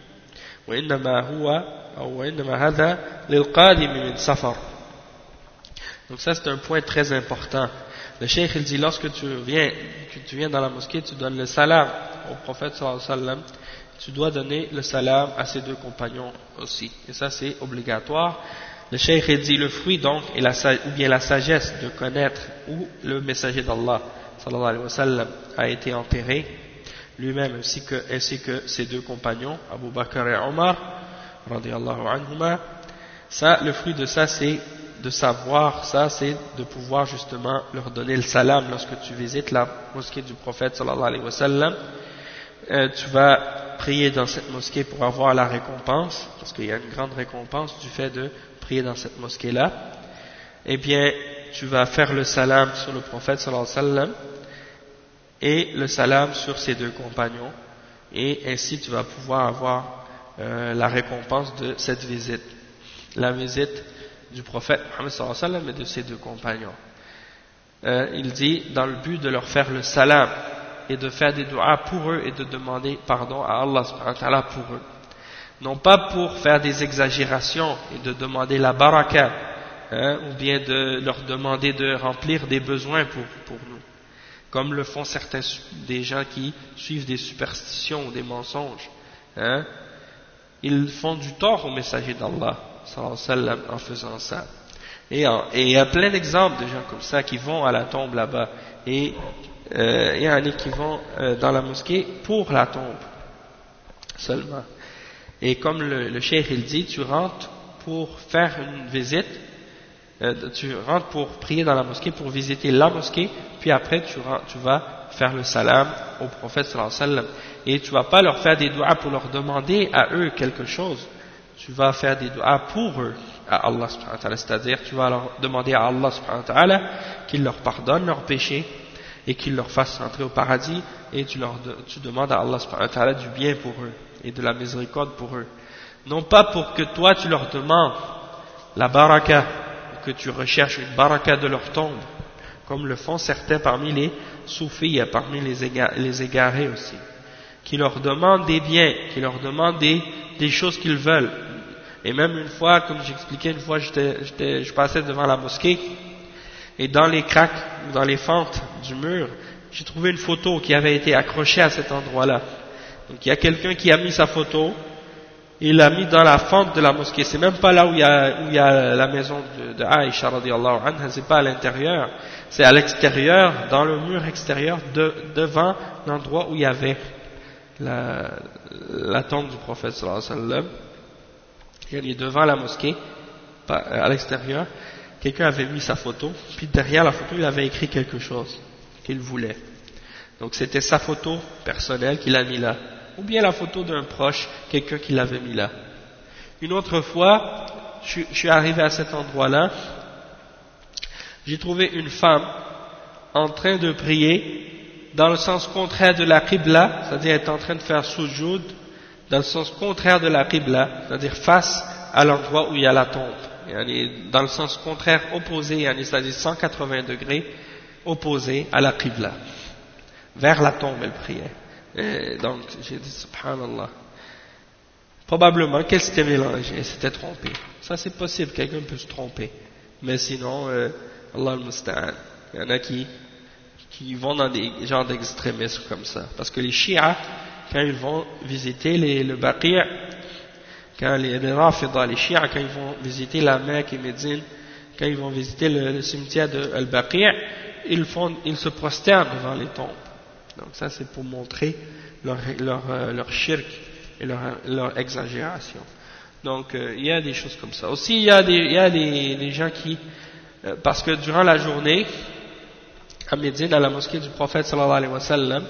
وإنما هذا للقادم من سفر. Donc ça c'est un point très important. Le cheikh il dit lorsque tu viens dans la mosquée, tu donnes le salam au prophète sallallahu alayhi wa sallam, tu dois donner le salam à ses deux compagnons aussi. Et ça c'est obligatoire. Le cheikh il dit le fruit donc ou bien la sagesse de connaître où le messager d'Allah sallallahu alayhi wa sallam a été enterré, lui-même ainsi que ses deux compagnons, Abu Bakr et Omar, radiyallahu anhuma. Ça, le fruit de ça, c'est de savoir, ça, c'est de pouvoir justement leur donner le salam lorsque tu visites la mosquée du prophète sallallahu alayhi wa sallam. Tu vas prier dans cette mosquée pour avoir la récompense, parce qu'il y a une grande récompense du fait de prier dans cette mosquée-là. Eh bien, tu vas faire le salam sur le prophète sallallahu alayhi wa sallam et le salam sur ses deux compagnons, et ainsi tu vas pouvoir avoir la récompense de cette visite, la visite du prophète Muhammad sallallahu alayhi wa sallam et de ses deux compagnons. Il dit dans le but de leur faire le salam et de faire des du'as pour eux et de demander pardon à Allah subhanahu wa ta'ala pour eux, non pas pour faire des exagérations et de demander la baraka, ou bien de leur demander de remplir des besoins pour nous, comme le font certains des gens qui suivent des superstitions ou des mensonges. Ils font du tort au messager d'Allah sallallahu alayhi wa sallam en faisant ça. Et il y a plein d'exemples de gens comme ça qui vont à la tombe là-bas, et il y en a qui vont dans la mosquée pour la tombe seulement. Et comme le cheikh il dit, tu rentres pour faire une visite, tu rentres pour prier dans la mosquée, pour visiter la mosquée, puis après tu vas faire le salam au prophète sallallahu alayhi wa sallam, et tu vas pas leur faire des du'as pour leur demander à eux quelque chose, tu vas faire des du'as pour eux à Allah subhanahu wa ta'ala, c'est-à-dire tu vas leur demander à Allah subhanahu wa ta'ala qu'il leur pardonne leurs péchés et qu'il leur fasse entrer au paradis, et tu demandes à Allah subhanahu wa ta'ala du bien pour eux et de la miséricorde pour eux, non pas pour que toi tu leur demandes la baraka, que tu recherches une baraka de leur tombe, comme le font certains parmi les soufis, parmi les égarés aussi, qui leur demandent des biens, qui leur demandent des choses qu'ils veulent. Et même une fois, comme j'expliquais, une fois je passais devant la mosquée, et dans les craques, dans les fentes du mur, j'ai trouvé une photo qui avait été accrochée à cet endroit-là. Donc il y a quelqu'un qui a mis sa photo, il l'a mis dans la fente de la mosquée. C'est même pas là où il y a la maison de Aïcha radiyallahu anha, c'est pas à l'intérieur, c'est à l'extérieur, dans le mur extérieur, devant l'endroit où il y avait la tombe du prophète sallallahu alayhi wa sallam. Il est devant la mosquée, à l'extérieur. Quelqu'un avait mis sa photo, puis derrière la photo, il avait écrit quelque chose qu'il voulait. Donc c'était sa photo personnelle qu'il a mis là, ou bien la photo d'un proche, quelqu'un qui l'avait mis là. Une autre fois, je suis arrivé à cet endroit-là, j'ai trouvé une femme en train de prier dans le sens contraire de la qibla, c'est-à-dire elle est en train de faire sujoud, dans le sens contraire de la qibla, c'est-à-dire face à l'endroit où il y a la tombe. Dans le sens contraire opposé, c'est-à-dire 180 degrés opposé à la qibla. Vers la tombe, elle priait. Et donc, j'ai dit, subhanallah. Probablement qu'elle s'était mélangée, elle s'était trompée. Ça, c'est possible, quelqu'un peut se tromper. Mais sinon, Allah al-Musta'an. Il y en a qui vont dans des genres d'extrémismes comme ça. Parce que les chiites, quand ils vont visiter le Baqi', quand les Rafida, les chiites, quand ils vont visiter la Mecque et Médine, quand ils vont visiter le cimetière de Al-Baqi', ils se prosternent devant les tombes. Donc ça c'est pour montrer leur shirk et leur exagération. Donc il y a des choses comme ça. Aussi il y a des gens qui, parce que durant la journée, à Médine, à la mosquée du prophète sallallahu alayhi wa sallam,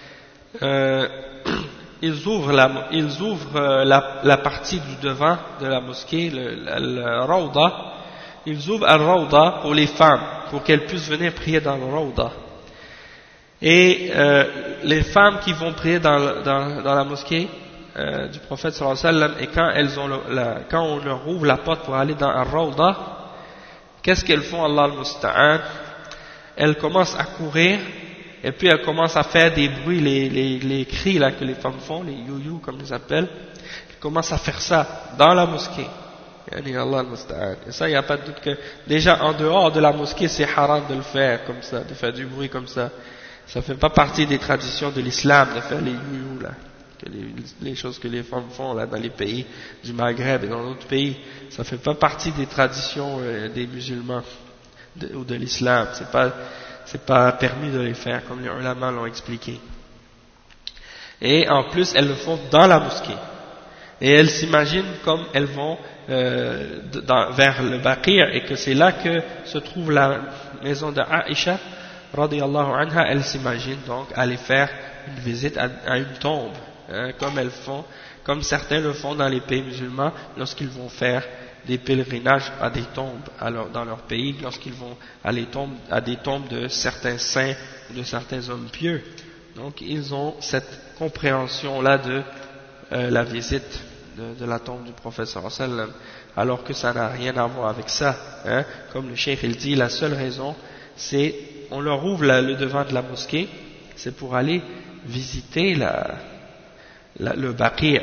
ils ouvrent la partie du devant de la mosquée, le Rawda. Ils ouvrent al-Rawda pour les femmes, pour qu'elles puissent venir prier dans le Rawda. Et les femmes qui vont prier dans la mosquée du prophète sallallahu alayhi wa sallam, et quand on leur ouvre la porte pour aller dans al-Rawda, qu'est-ce qu'elles font, Allah al-Musta'an? Elles commencent à courir, et puis elles commencent à faire des bruits, les cris là que les femmes font, les you-you comme ils appellent. Elles commencent à faire ça dans la mosquée. Et ça, il n'y a pas de doute que déjà en dehors de la mosquée, c'est haram de le faire comme ça, de faire du bruit comme ça. Ça ne fait pas partie des traditions de l'islam de faire les you-you là, les choses que les femmes font là dans les pays du Maghreb et dans d'autres pays. Ça ne fait pas partie des traditions des musulmans ou de l'islam. C'est pas permis de les faire comme les ulama l'ont expliqué. Et en plus, elles le font dans la mosquée. Et elles s'imaginent comme elles vont vers le Baqi' et que c'est là que se trouve la maison de Aïcha radiyallahu anha. Elles s'imaginent donc aller faire une visite à une tombe, comme certains le font dans les pays musulmans lorsqu'ils vont faire des pèlerinages à des tombes dans leur pays, lorsqu'ils vont à des tombes de certains saints ou de certains hommes pieux. Donc ils ont cette compréhension-là de la visite de la tombe du prophète sallallahu alayhi wa sallam, alors que ça n'a rien à voir avec ça. Comme le cheikh il dit, la seule raison, c'est on leur ouvre le devant de la mosquée, c'est pour aller visiter le Baqi',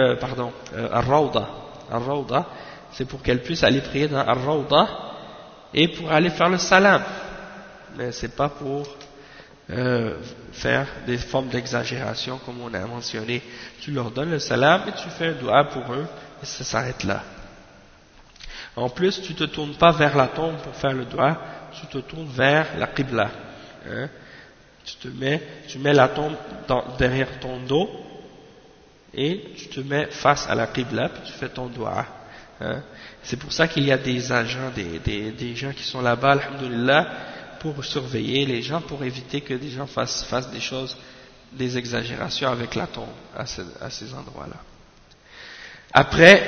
Al-Rawda, c'est pour qu'elles puissent aller prier dans Al-Rawda et pour aller faire le salam. Mais c'est pas pour faire des formes d'exagération comme on a mentionné. Tu leur donnes le salam et tu fais un dua pour eux et ça s'arrête là. En plus, tu te tournes pas vers la tombe pour faire le dua, tu te tournes vers la qibla. Tu mets la tombe derrière ton dos et tu te mets face à la qibla puis tu fais ton dua. C'est pour ça qu'il y a des agents, des gens qui sont là-bas, alhamdoulilah, pour surveiller les gens, pour éviter que des gens fassent des choses, des exagérations avec la tombe à ces endroits-là. Après,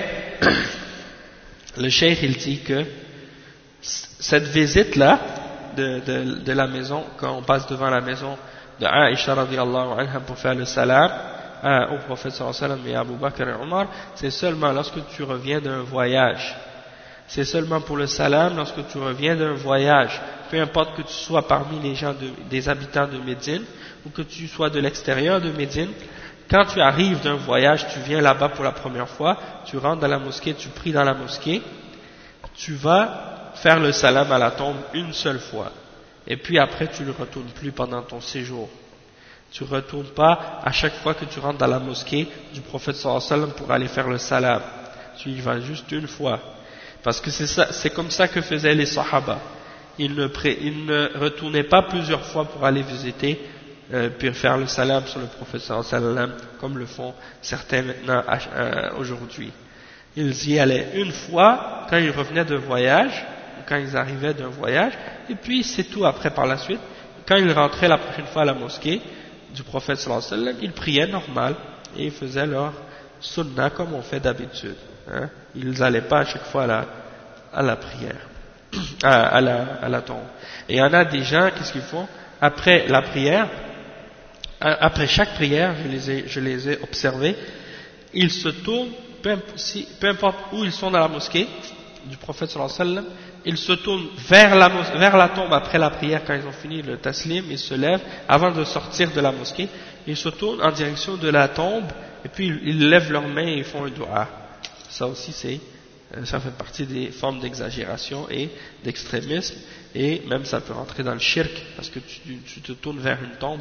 le cheikh il dit que cette visite-là de la maison, quand on passe devant la maison de Aïcha radiyallahu anha pour faire le salam au prophète sallallahu alayhi wa sallam et à Abu Bakr et Omar, c'est seulement lorsque tu reviens d'un voyage. C'est seulement pour le salam lorsque tu reviens d'un voyage. Peu importe que tu sois parmi les gens des habitants de Médine ou que tu sois de l'extérieur de Médine, quand tu arrives d'un voyage, tu viens là-bas pour la première fois, tu rentres dans la mosquée, tu pries dans la mosquée, tu vas faire le salam à la tombe une seule fois. Et puis après, tu ne le retournes plus pendant ton séjour. Tu ne retournes pas à chaque fois que tu rentres dans la mosquée du prophète sallallahu alayhi wa sallam pour aller faire le salam. Tu y vas juste une fois. Parce que c'est comme ça que faisaient les sahaba. Ils ne retournaient pas plusieurs fois pour aller visiter, puis faire le salam sur le prophète sallallahu alayhi wa sallam, comme le font certains maintenant aujourd'hui. Ils y allaient une fois quand ils revenaient d'un voyage, quand ils arrivaient d'un voyage, et puis c'est tout après par la suite. Quand ils rentraient la prochaine fois à la mosquée du prophète sallallahu alayhi wa sallam, ils priaient normal et ils faisaient leur sunnah comme on fait d'habitude. Hein. Ils n'allaient pas à chaque fois à la prière, à la tombe. Et il y en a des gens, qu'est-ce qu'ils font? Après la prière, après chaque prière, je les ai observés, ils se tournent, peu importe où ils sont dans la mosquée du prophète sallallahu alayhi wa sallam, ils se tournent vers la tombe après la prière quand ils ont fini le taslim, ils se lèvent avant de sortir de la mosquée, ils se tournent en direction de la tombe et puis ils lèvent leurs mains et ils font un dua. Ça aussi ça fait partie des formes d'exagération et d'extrémisme, et même ça peut rentrer dans le shirk parce que tu te tournes vers une tombe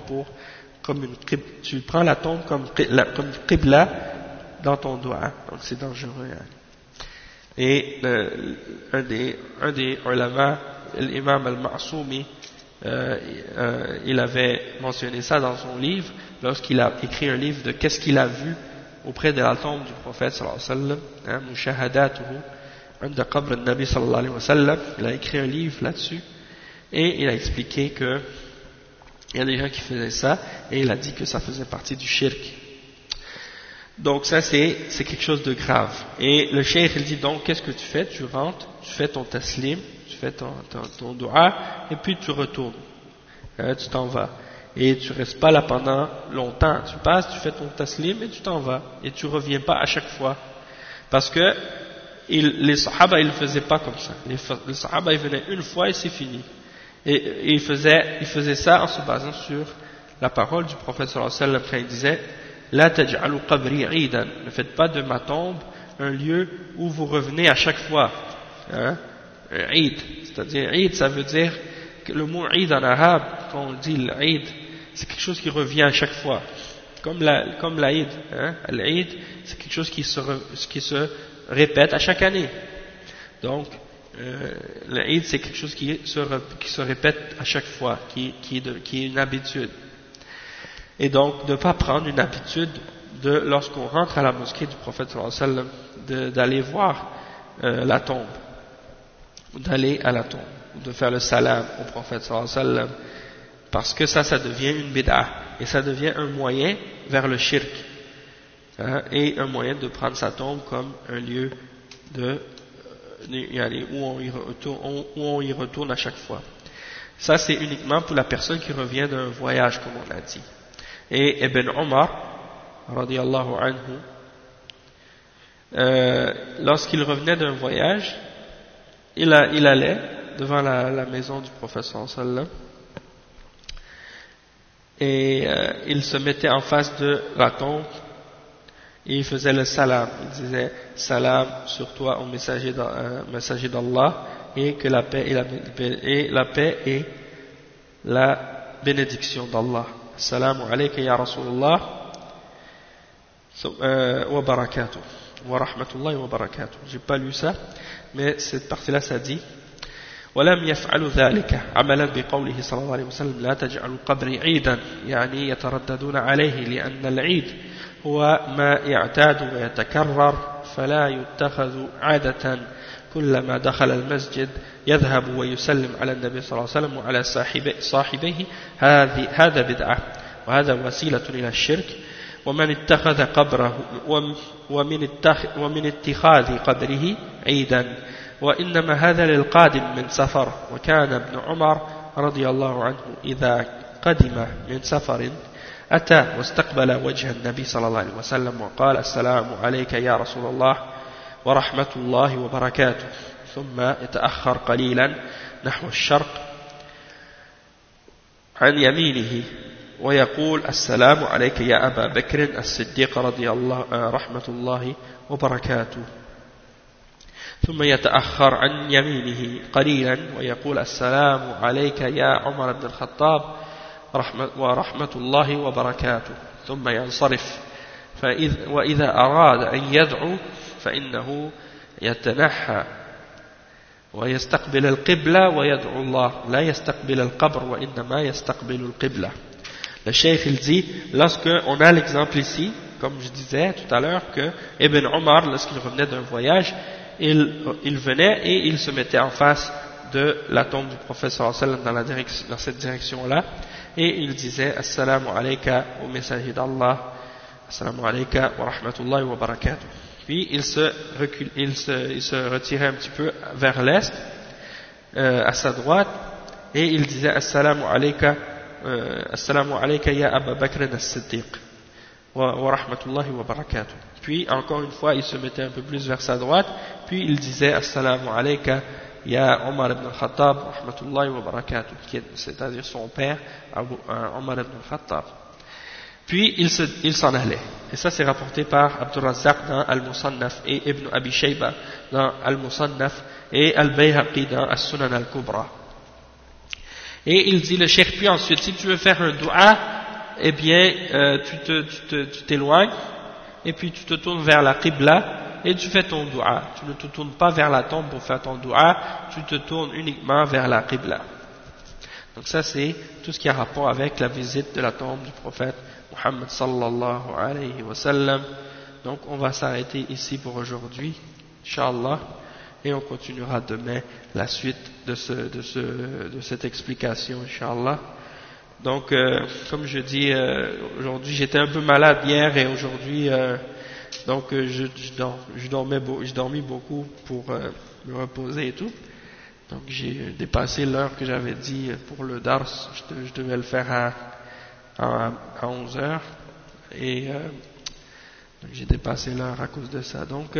tu prends la tombe comme qibla dans ton dua, donc c'est dangereux. Hein. Et un des ulama, l'imam al-Ma'soumi, il avait mentionné ça dans son livre lorsqu'il a écrit un livre de qu'est-ce qu'il a vu auprès de la tombe du prophète sallallahu alayhi wa sallam, mushahadatuhu inda qabr an-nabi sallallahu alayhi wa sallam. Il a écrit un livre là-dessus et il a expliqué que il y a des gens qui faisaient ça et il a dit que ça faisait partie du shirk. Donc ça c'est quelque chose de grave. Et le cheikh il dit donc qu'est-ce que tu fais? Tu rentres, tu fais ton taslim, tu fais ton dua et puis tu retournes, tu t'en vas. Et tu restes pas là pendant longtemps, tu passes, tu fais ton taslim et tu t'en vas. Et tu reviens pas à chaque fois. Parce que les sahaba ils ne faisaient pas comme ça. Les sahaba ils venaient une fois et c'est fini. Et ils faisaient ça en se basant sur la parole du prophète sallallahu alayhi wa sallam quand il disait La taj'alu qabri 'idan, ne faites pas de ma tombe un lieu où vous revenez à chaque fois. Hein? Eid, c'est-à-dire Eid, ça veut dire que le mot Eid en arabe, quand on dit l'Eid, c'est quelque chose qui revient à chaque fois. Comme l'Eid, hein? L'Eid, c'est quelque chose qui se répète à chaque année. Donc, l'Eid, c'est quelque chose qui se répète à chaque fois, qui est une habitude. Et donc, de ne pas prendre une habitude lorsqu'on rentre à la mosquée du prophète sallallahu alayhi wa sallam, d'aller voir la tombe, ou d'aller à la tombe, ou de faire le salam au prophète sallallahu alayhi wa sallam, parce que ça devient une bid'a, et ça devient un moyen vers le shirk, hein, et un moyen de prendre sa tombe comme un lieu où on y retourne à chaque fois. Ça c'est uniquement pour la personne qui revient d'un voyage, comme on l'a dit. Et Ibn Omar, radiyallahu anhu, lorsqu'il revenait d'un voyage, il allait devant la maison du prophète sallallahu alayhi wa sallam, et il se mettait en face de la tombe et il faisait le salam. Il disait salam sur toi au messager d'Allah, et que la paix et la bénédiction d'Allah. Assalamu alayka ya Rasulullah wa barakatuh wa rahmatullahi wa barakatuh. J'ai pas lu ça, mais cette partie-là ça dit ولم يفعلوا ذلك عملا بقوله صلى الله عليه وسلم لا تجعلوا قبري عيدا، يعني يترددون عليه، لأن العيد هو ما يعتاد ويتكرر فلا يتخذ عادة كلما دخل المسجد يذهب ويسلم على النبي صلى الله عليه وسلم وعلى صاحبيه. هذا بدعة وهذا وسيلة إلى الشرك ومن اتخاذ قبره عيدا وإنما هذا للقادم من سفر وكان ابن عمر رضي الله عنه إذا قدم من سفر أتى واستقبل وجه النبي صلى الله عليه وسلم وقال السلام عليك يا رسول الله ورحمة الله وبركاته ثم يتأخر قليلا نحو الشرق عن يمينه ويقول السلام عليك يا أبا بكر الصديق رضي الله رحمة الله وبركاته ثم يتأخر عن يمينه قليلا ويقول السلام عليك يا عمر بن الخطاب ورحمة الله وبركاته ثم ينصرف وإذا أراد أن يدعو فإنه يتنحى ويستقبل القبلة ويدعو الله لا يستقبل القبر وإنما يستقبل القبلة. Le cheikh il dit, lorsqu'on a l'exemple ici, comme je disais tout à l'heure, que Ibn Omar, lorsqu'il revenait d'un voyage, il venait et il se mettait en face de la tombe du prophète sallallahu alayhi wa sallam dans cette direction-là, et il disait Assalamu alayka au messager d'Allah, Assalamu alayka wa rahmatullahi wa barakatuh. Puis il se retirait un petit peu vers l'est, à sa droite, et il disait Assalamu alayka ya Aba Bakr as-Siddiq wa rahmatullahi wa barakatuh. Puis encore une fois il se mettait un peu plus vers sa droite, puis il disait Assalamu alayka ya Omar ibn al-Khattab wa rahmatullahi wa barakatuh, c'est-à-dire son père Omar ibn al-Khattab. Puis il s'en allait. Et ça c'est rapporté par Abdur Razzaq dans Al-Musannaf et Ibn Abi Shayba dans Al-Musannaf et Al-Bayhaqi dans As-Sunan Al-Kubra. Et il dit le cheikh, puis ensuite si tu veux faire un dua, eh bien tu t'éloignes et puis tu te tournes vers la Qibla et tu fais ton dua. Tu ne te tournes pas vers la tombe pour faire ton dua, tu te tournes uniquement vers la Qibla. Donc ça c'est tout ce qui a rapport avec la visite de la tombe du prophète Muhammad sallallahu alayhi wa sallam. Donc on va s'arrêter ici pour aujourd'hui, Inch'Allah, et on continuera demain la suite de cette explication, Inch'Allah. Donc comme je dis, aujourd'hui j'étais un peu malade hier et aujourd'hui donc je dormis beaucoup pour me reposer et tout. Donc j'ai dépassé l'heure que j'avais dit pour le dars, je devais le faire à 11 heures et donc j'ai dépassé l'heure à cause de ça. Donc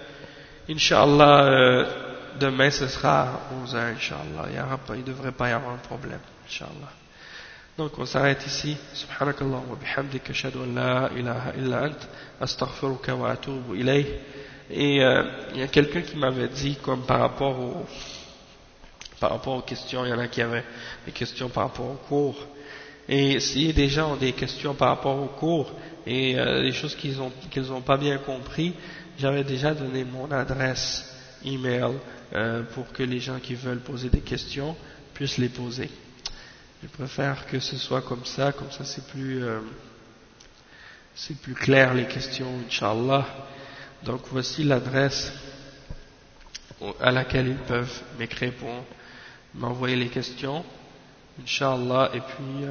Inch'Allah demain ce sera à 11 heures, Inch'Allah. Il ne devrait pas y avoir un problème, Inch'Allah. Donc on s'arrête ici. Subhanakallah wa bihamdika ashhadu an la ilaha illa ant astaghfiruka wa atubu ilayh. Et il y a quelqu'un qui m'avait dit, comme par rapport aux questions, il y en a qui avaient des questions par rapport au cours. Et si des gens ont des questions par rapport au cours et des choses qu'ils ont pas bien compris, j'avais déjà donné mon adresse email pour que les gens qui veulent poser des questions puissent les poser. Je préfère que ce soit comme ça c'est plus clair les questions, Inch'Allah. Donc voici l'adresse à laquelle ils peuvent m'écrire pour m'envoyer les questions, Inch'Allah, et puis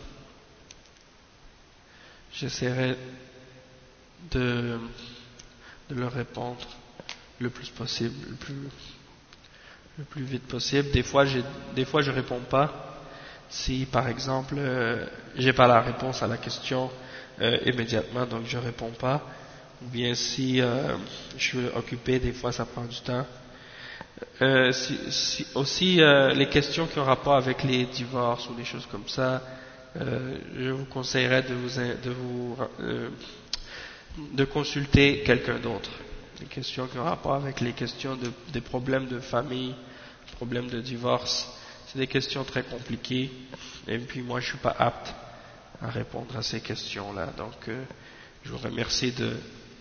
j'essaierai de leur répondre le plus possible, le plus vite possible. Des fois je réponds pas. Si par exemple j'ai pas la réponse à la question immédiatement, donc je réponds pas. Ou bien si je suis occupé, des fois ça prend du temps. Aussi les questions qui ont rapport avec les divorces ou des choses comme ça, je vous conseillerais de consulter quelqu'un d'autre. Les questions qui ont rapport avec les questions des problèmes de famille, problèmes de divorce, c'est des questions très compliquées, et puis moi je suis pas apte à répondre à ces questions-là. Donc je vous remercie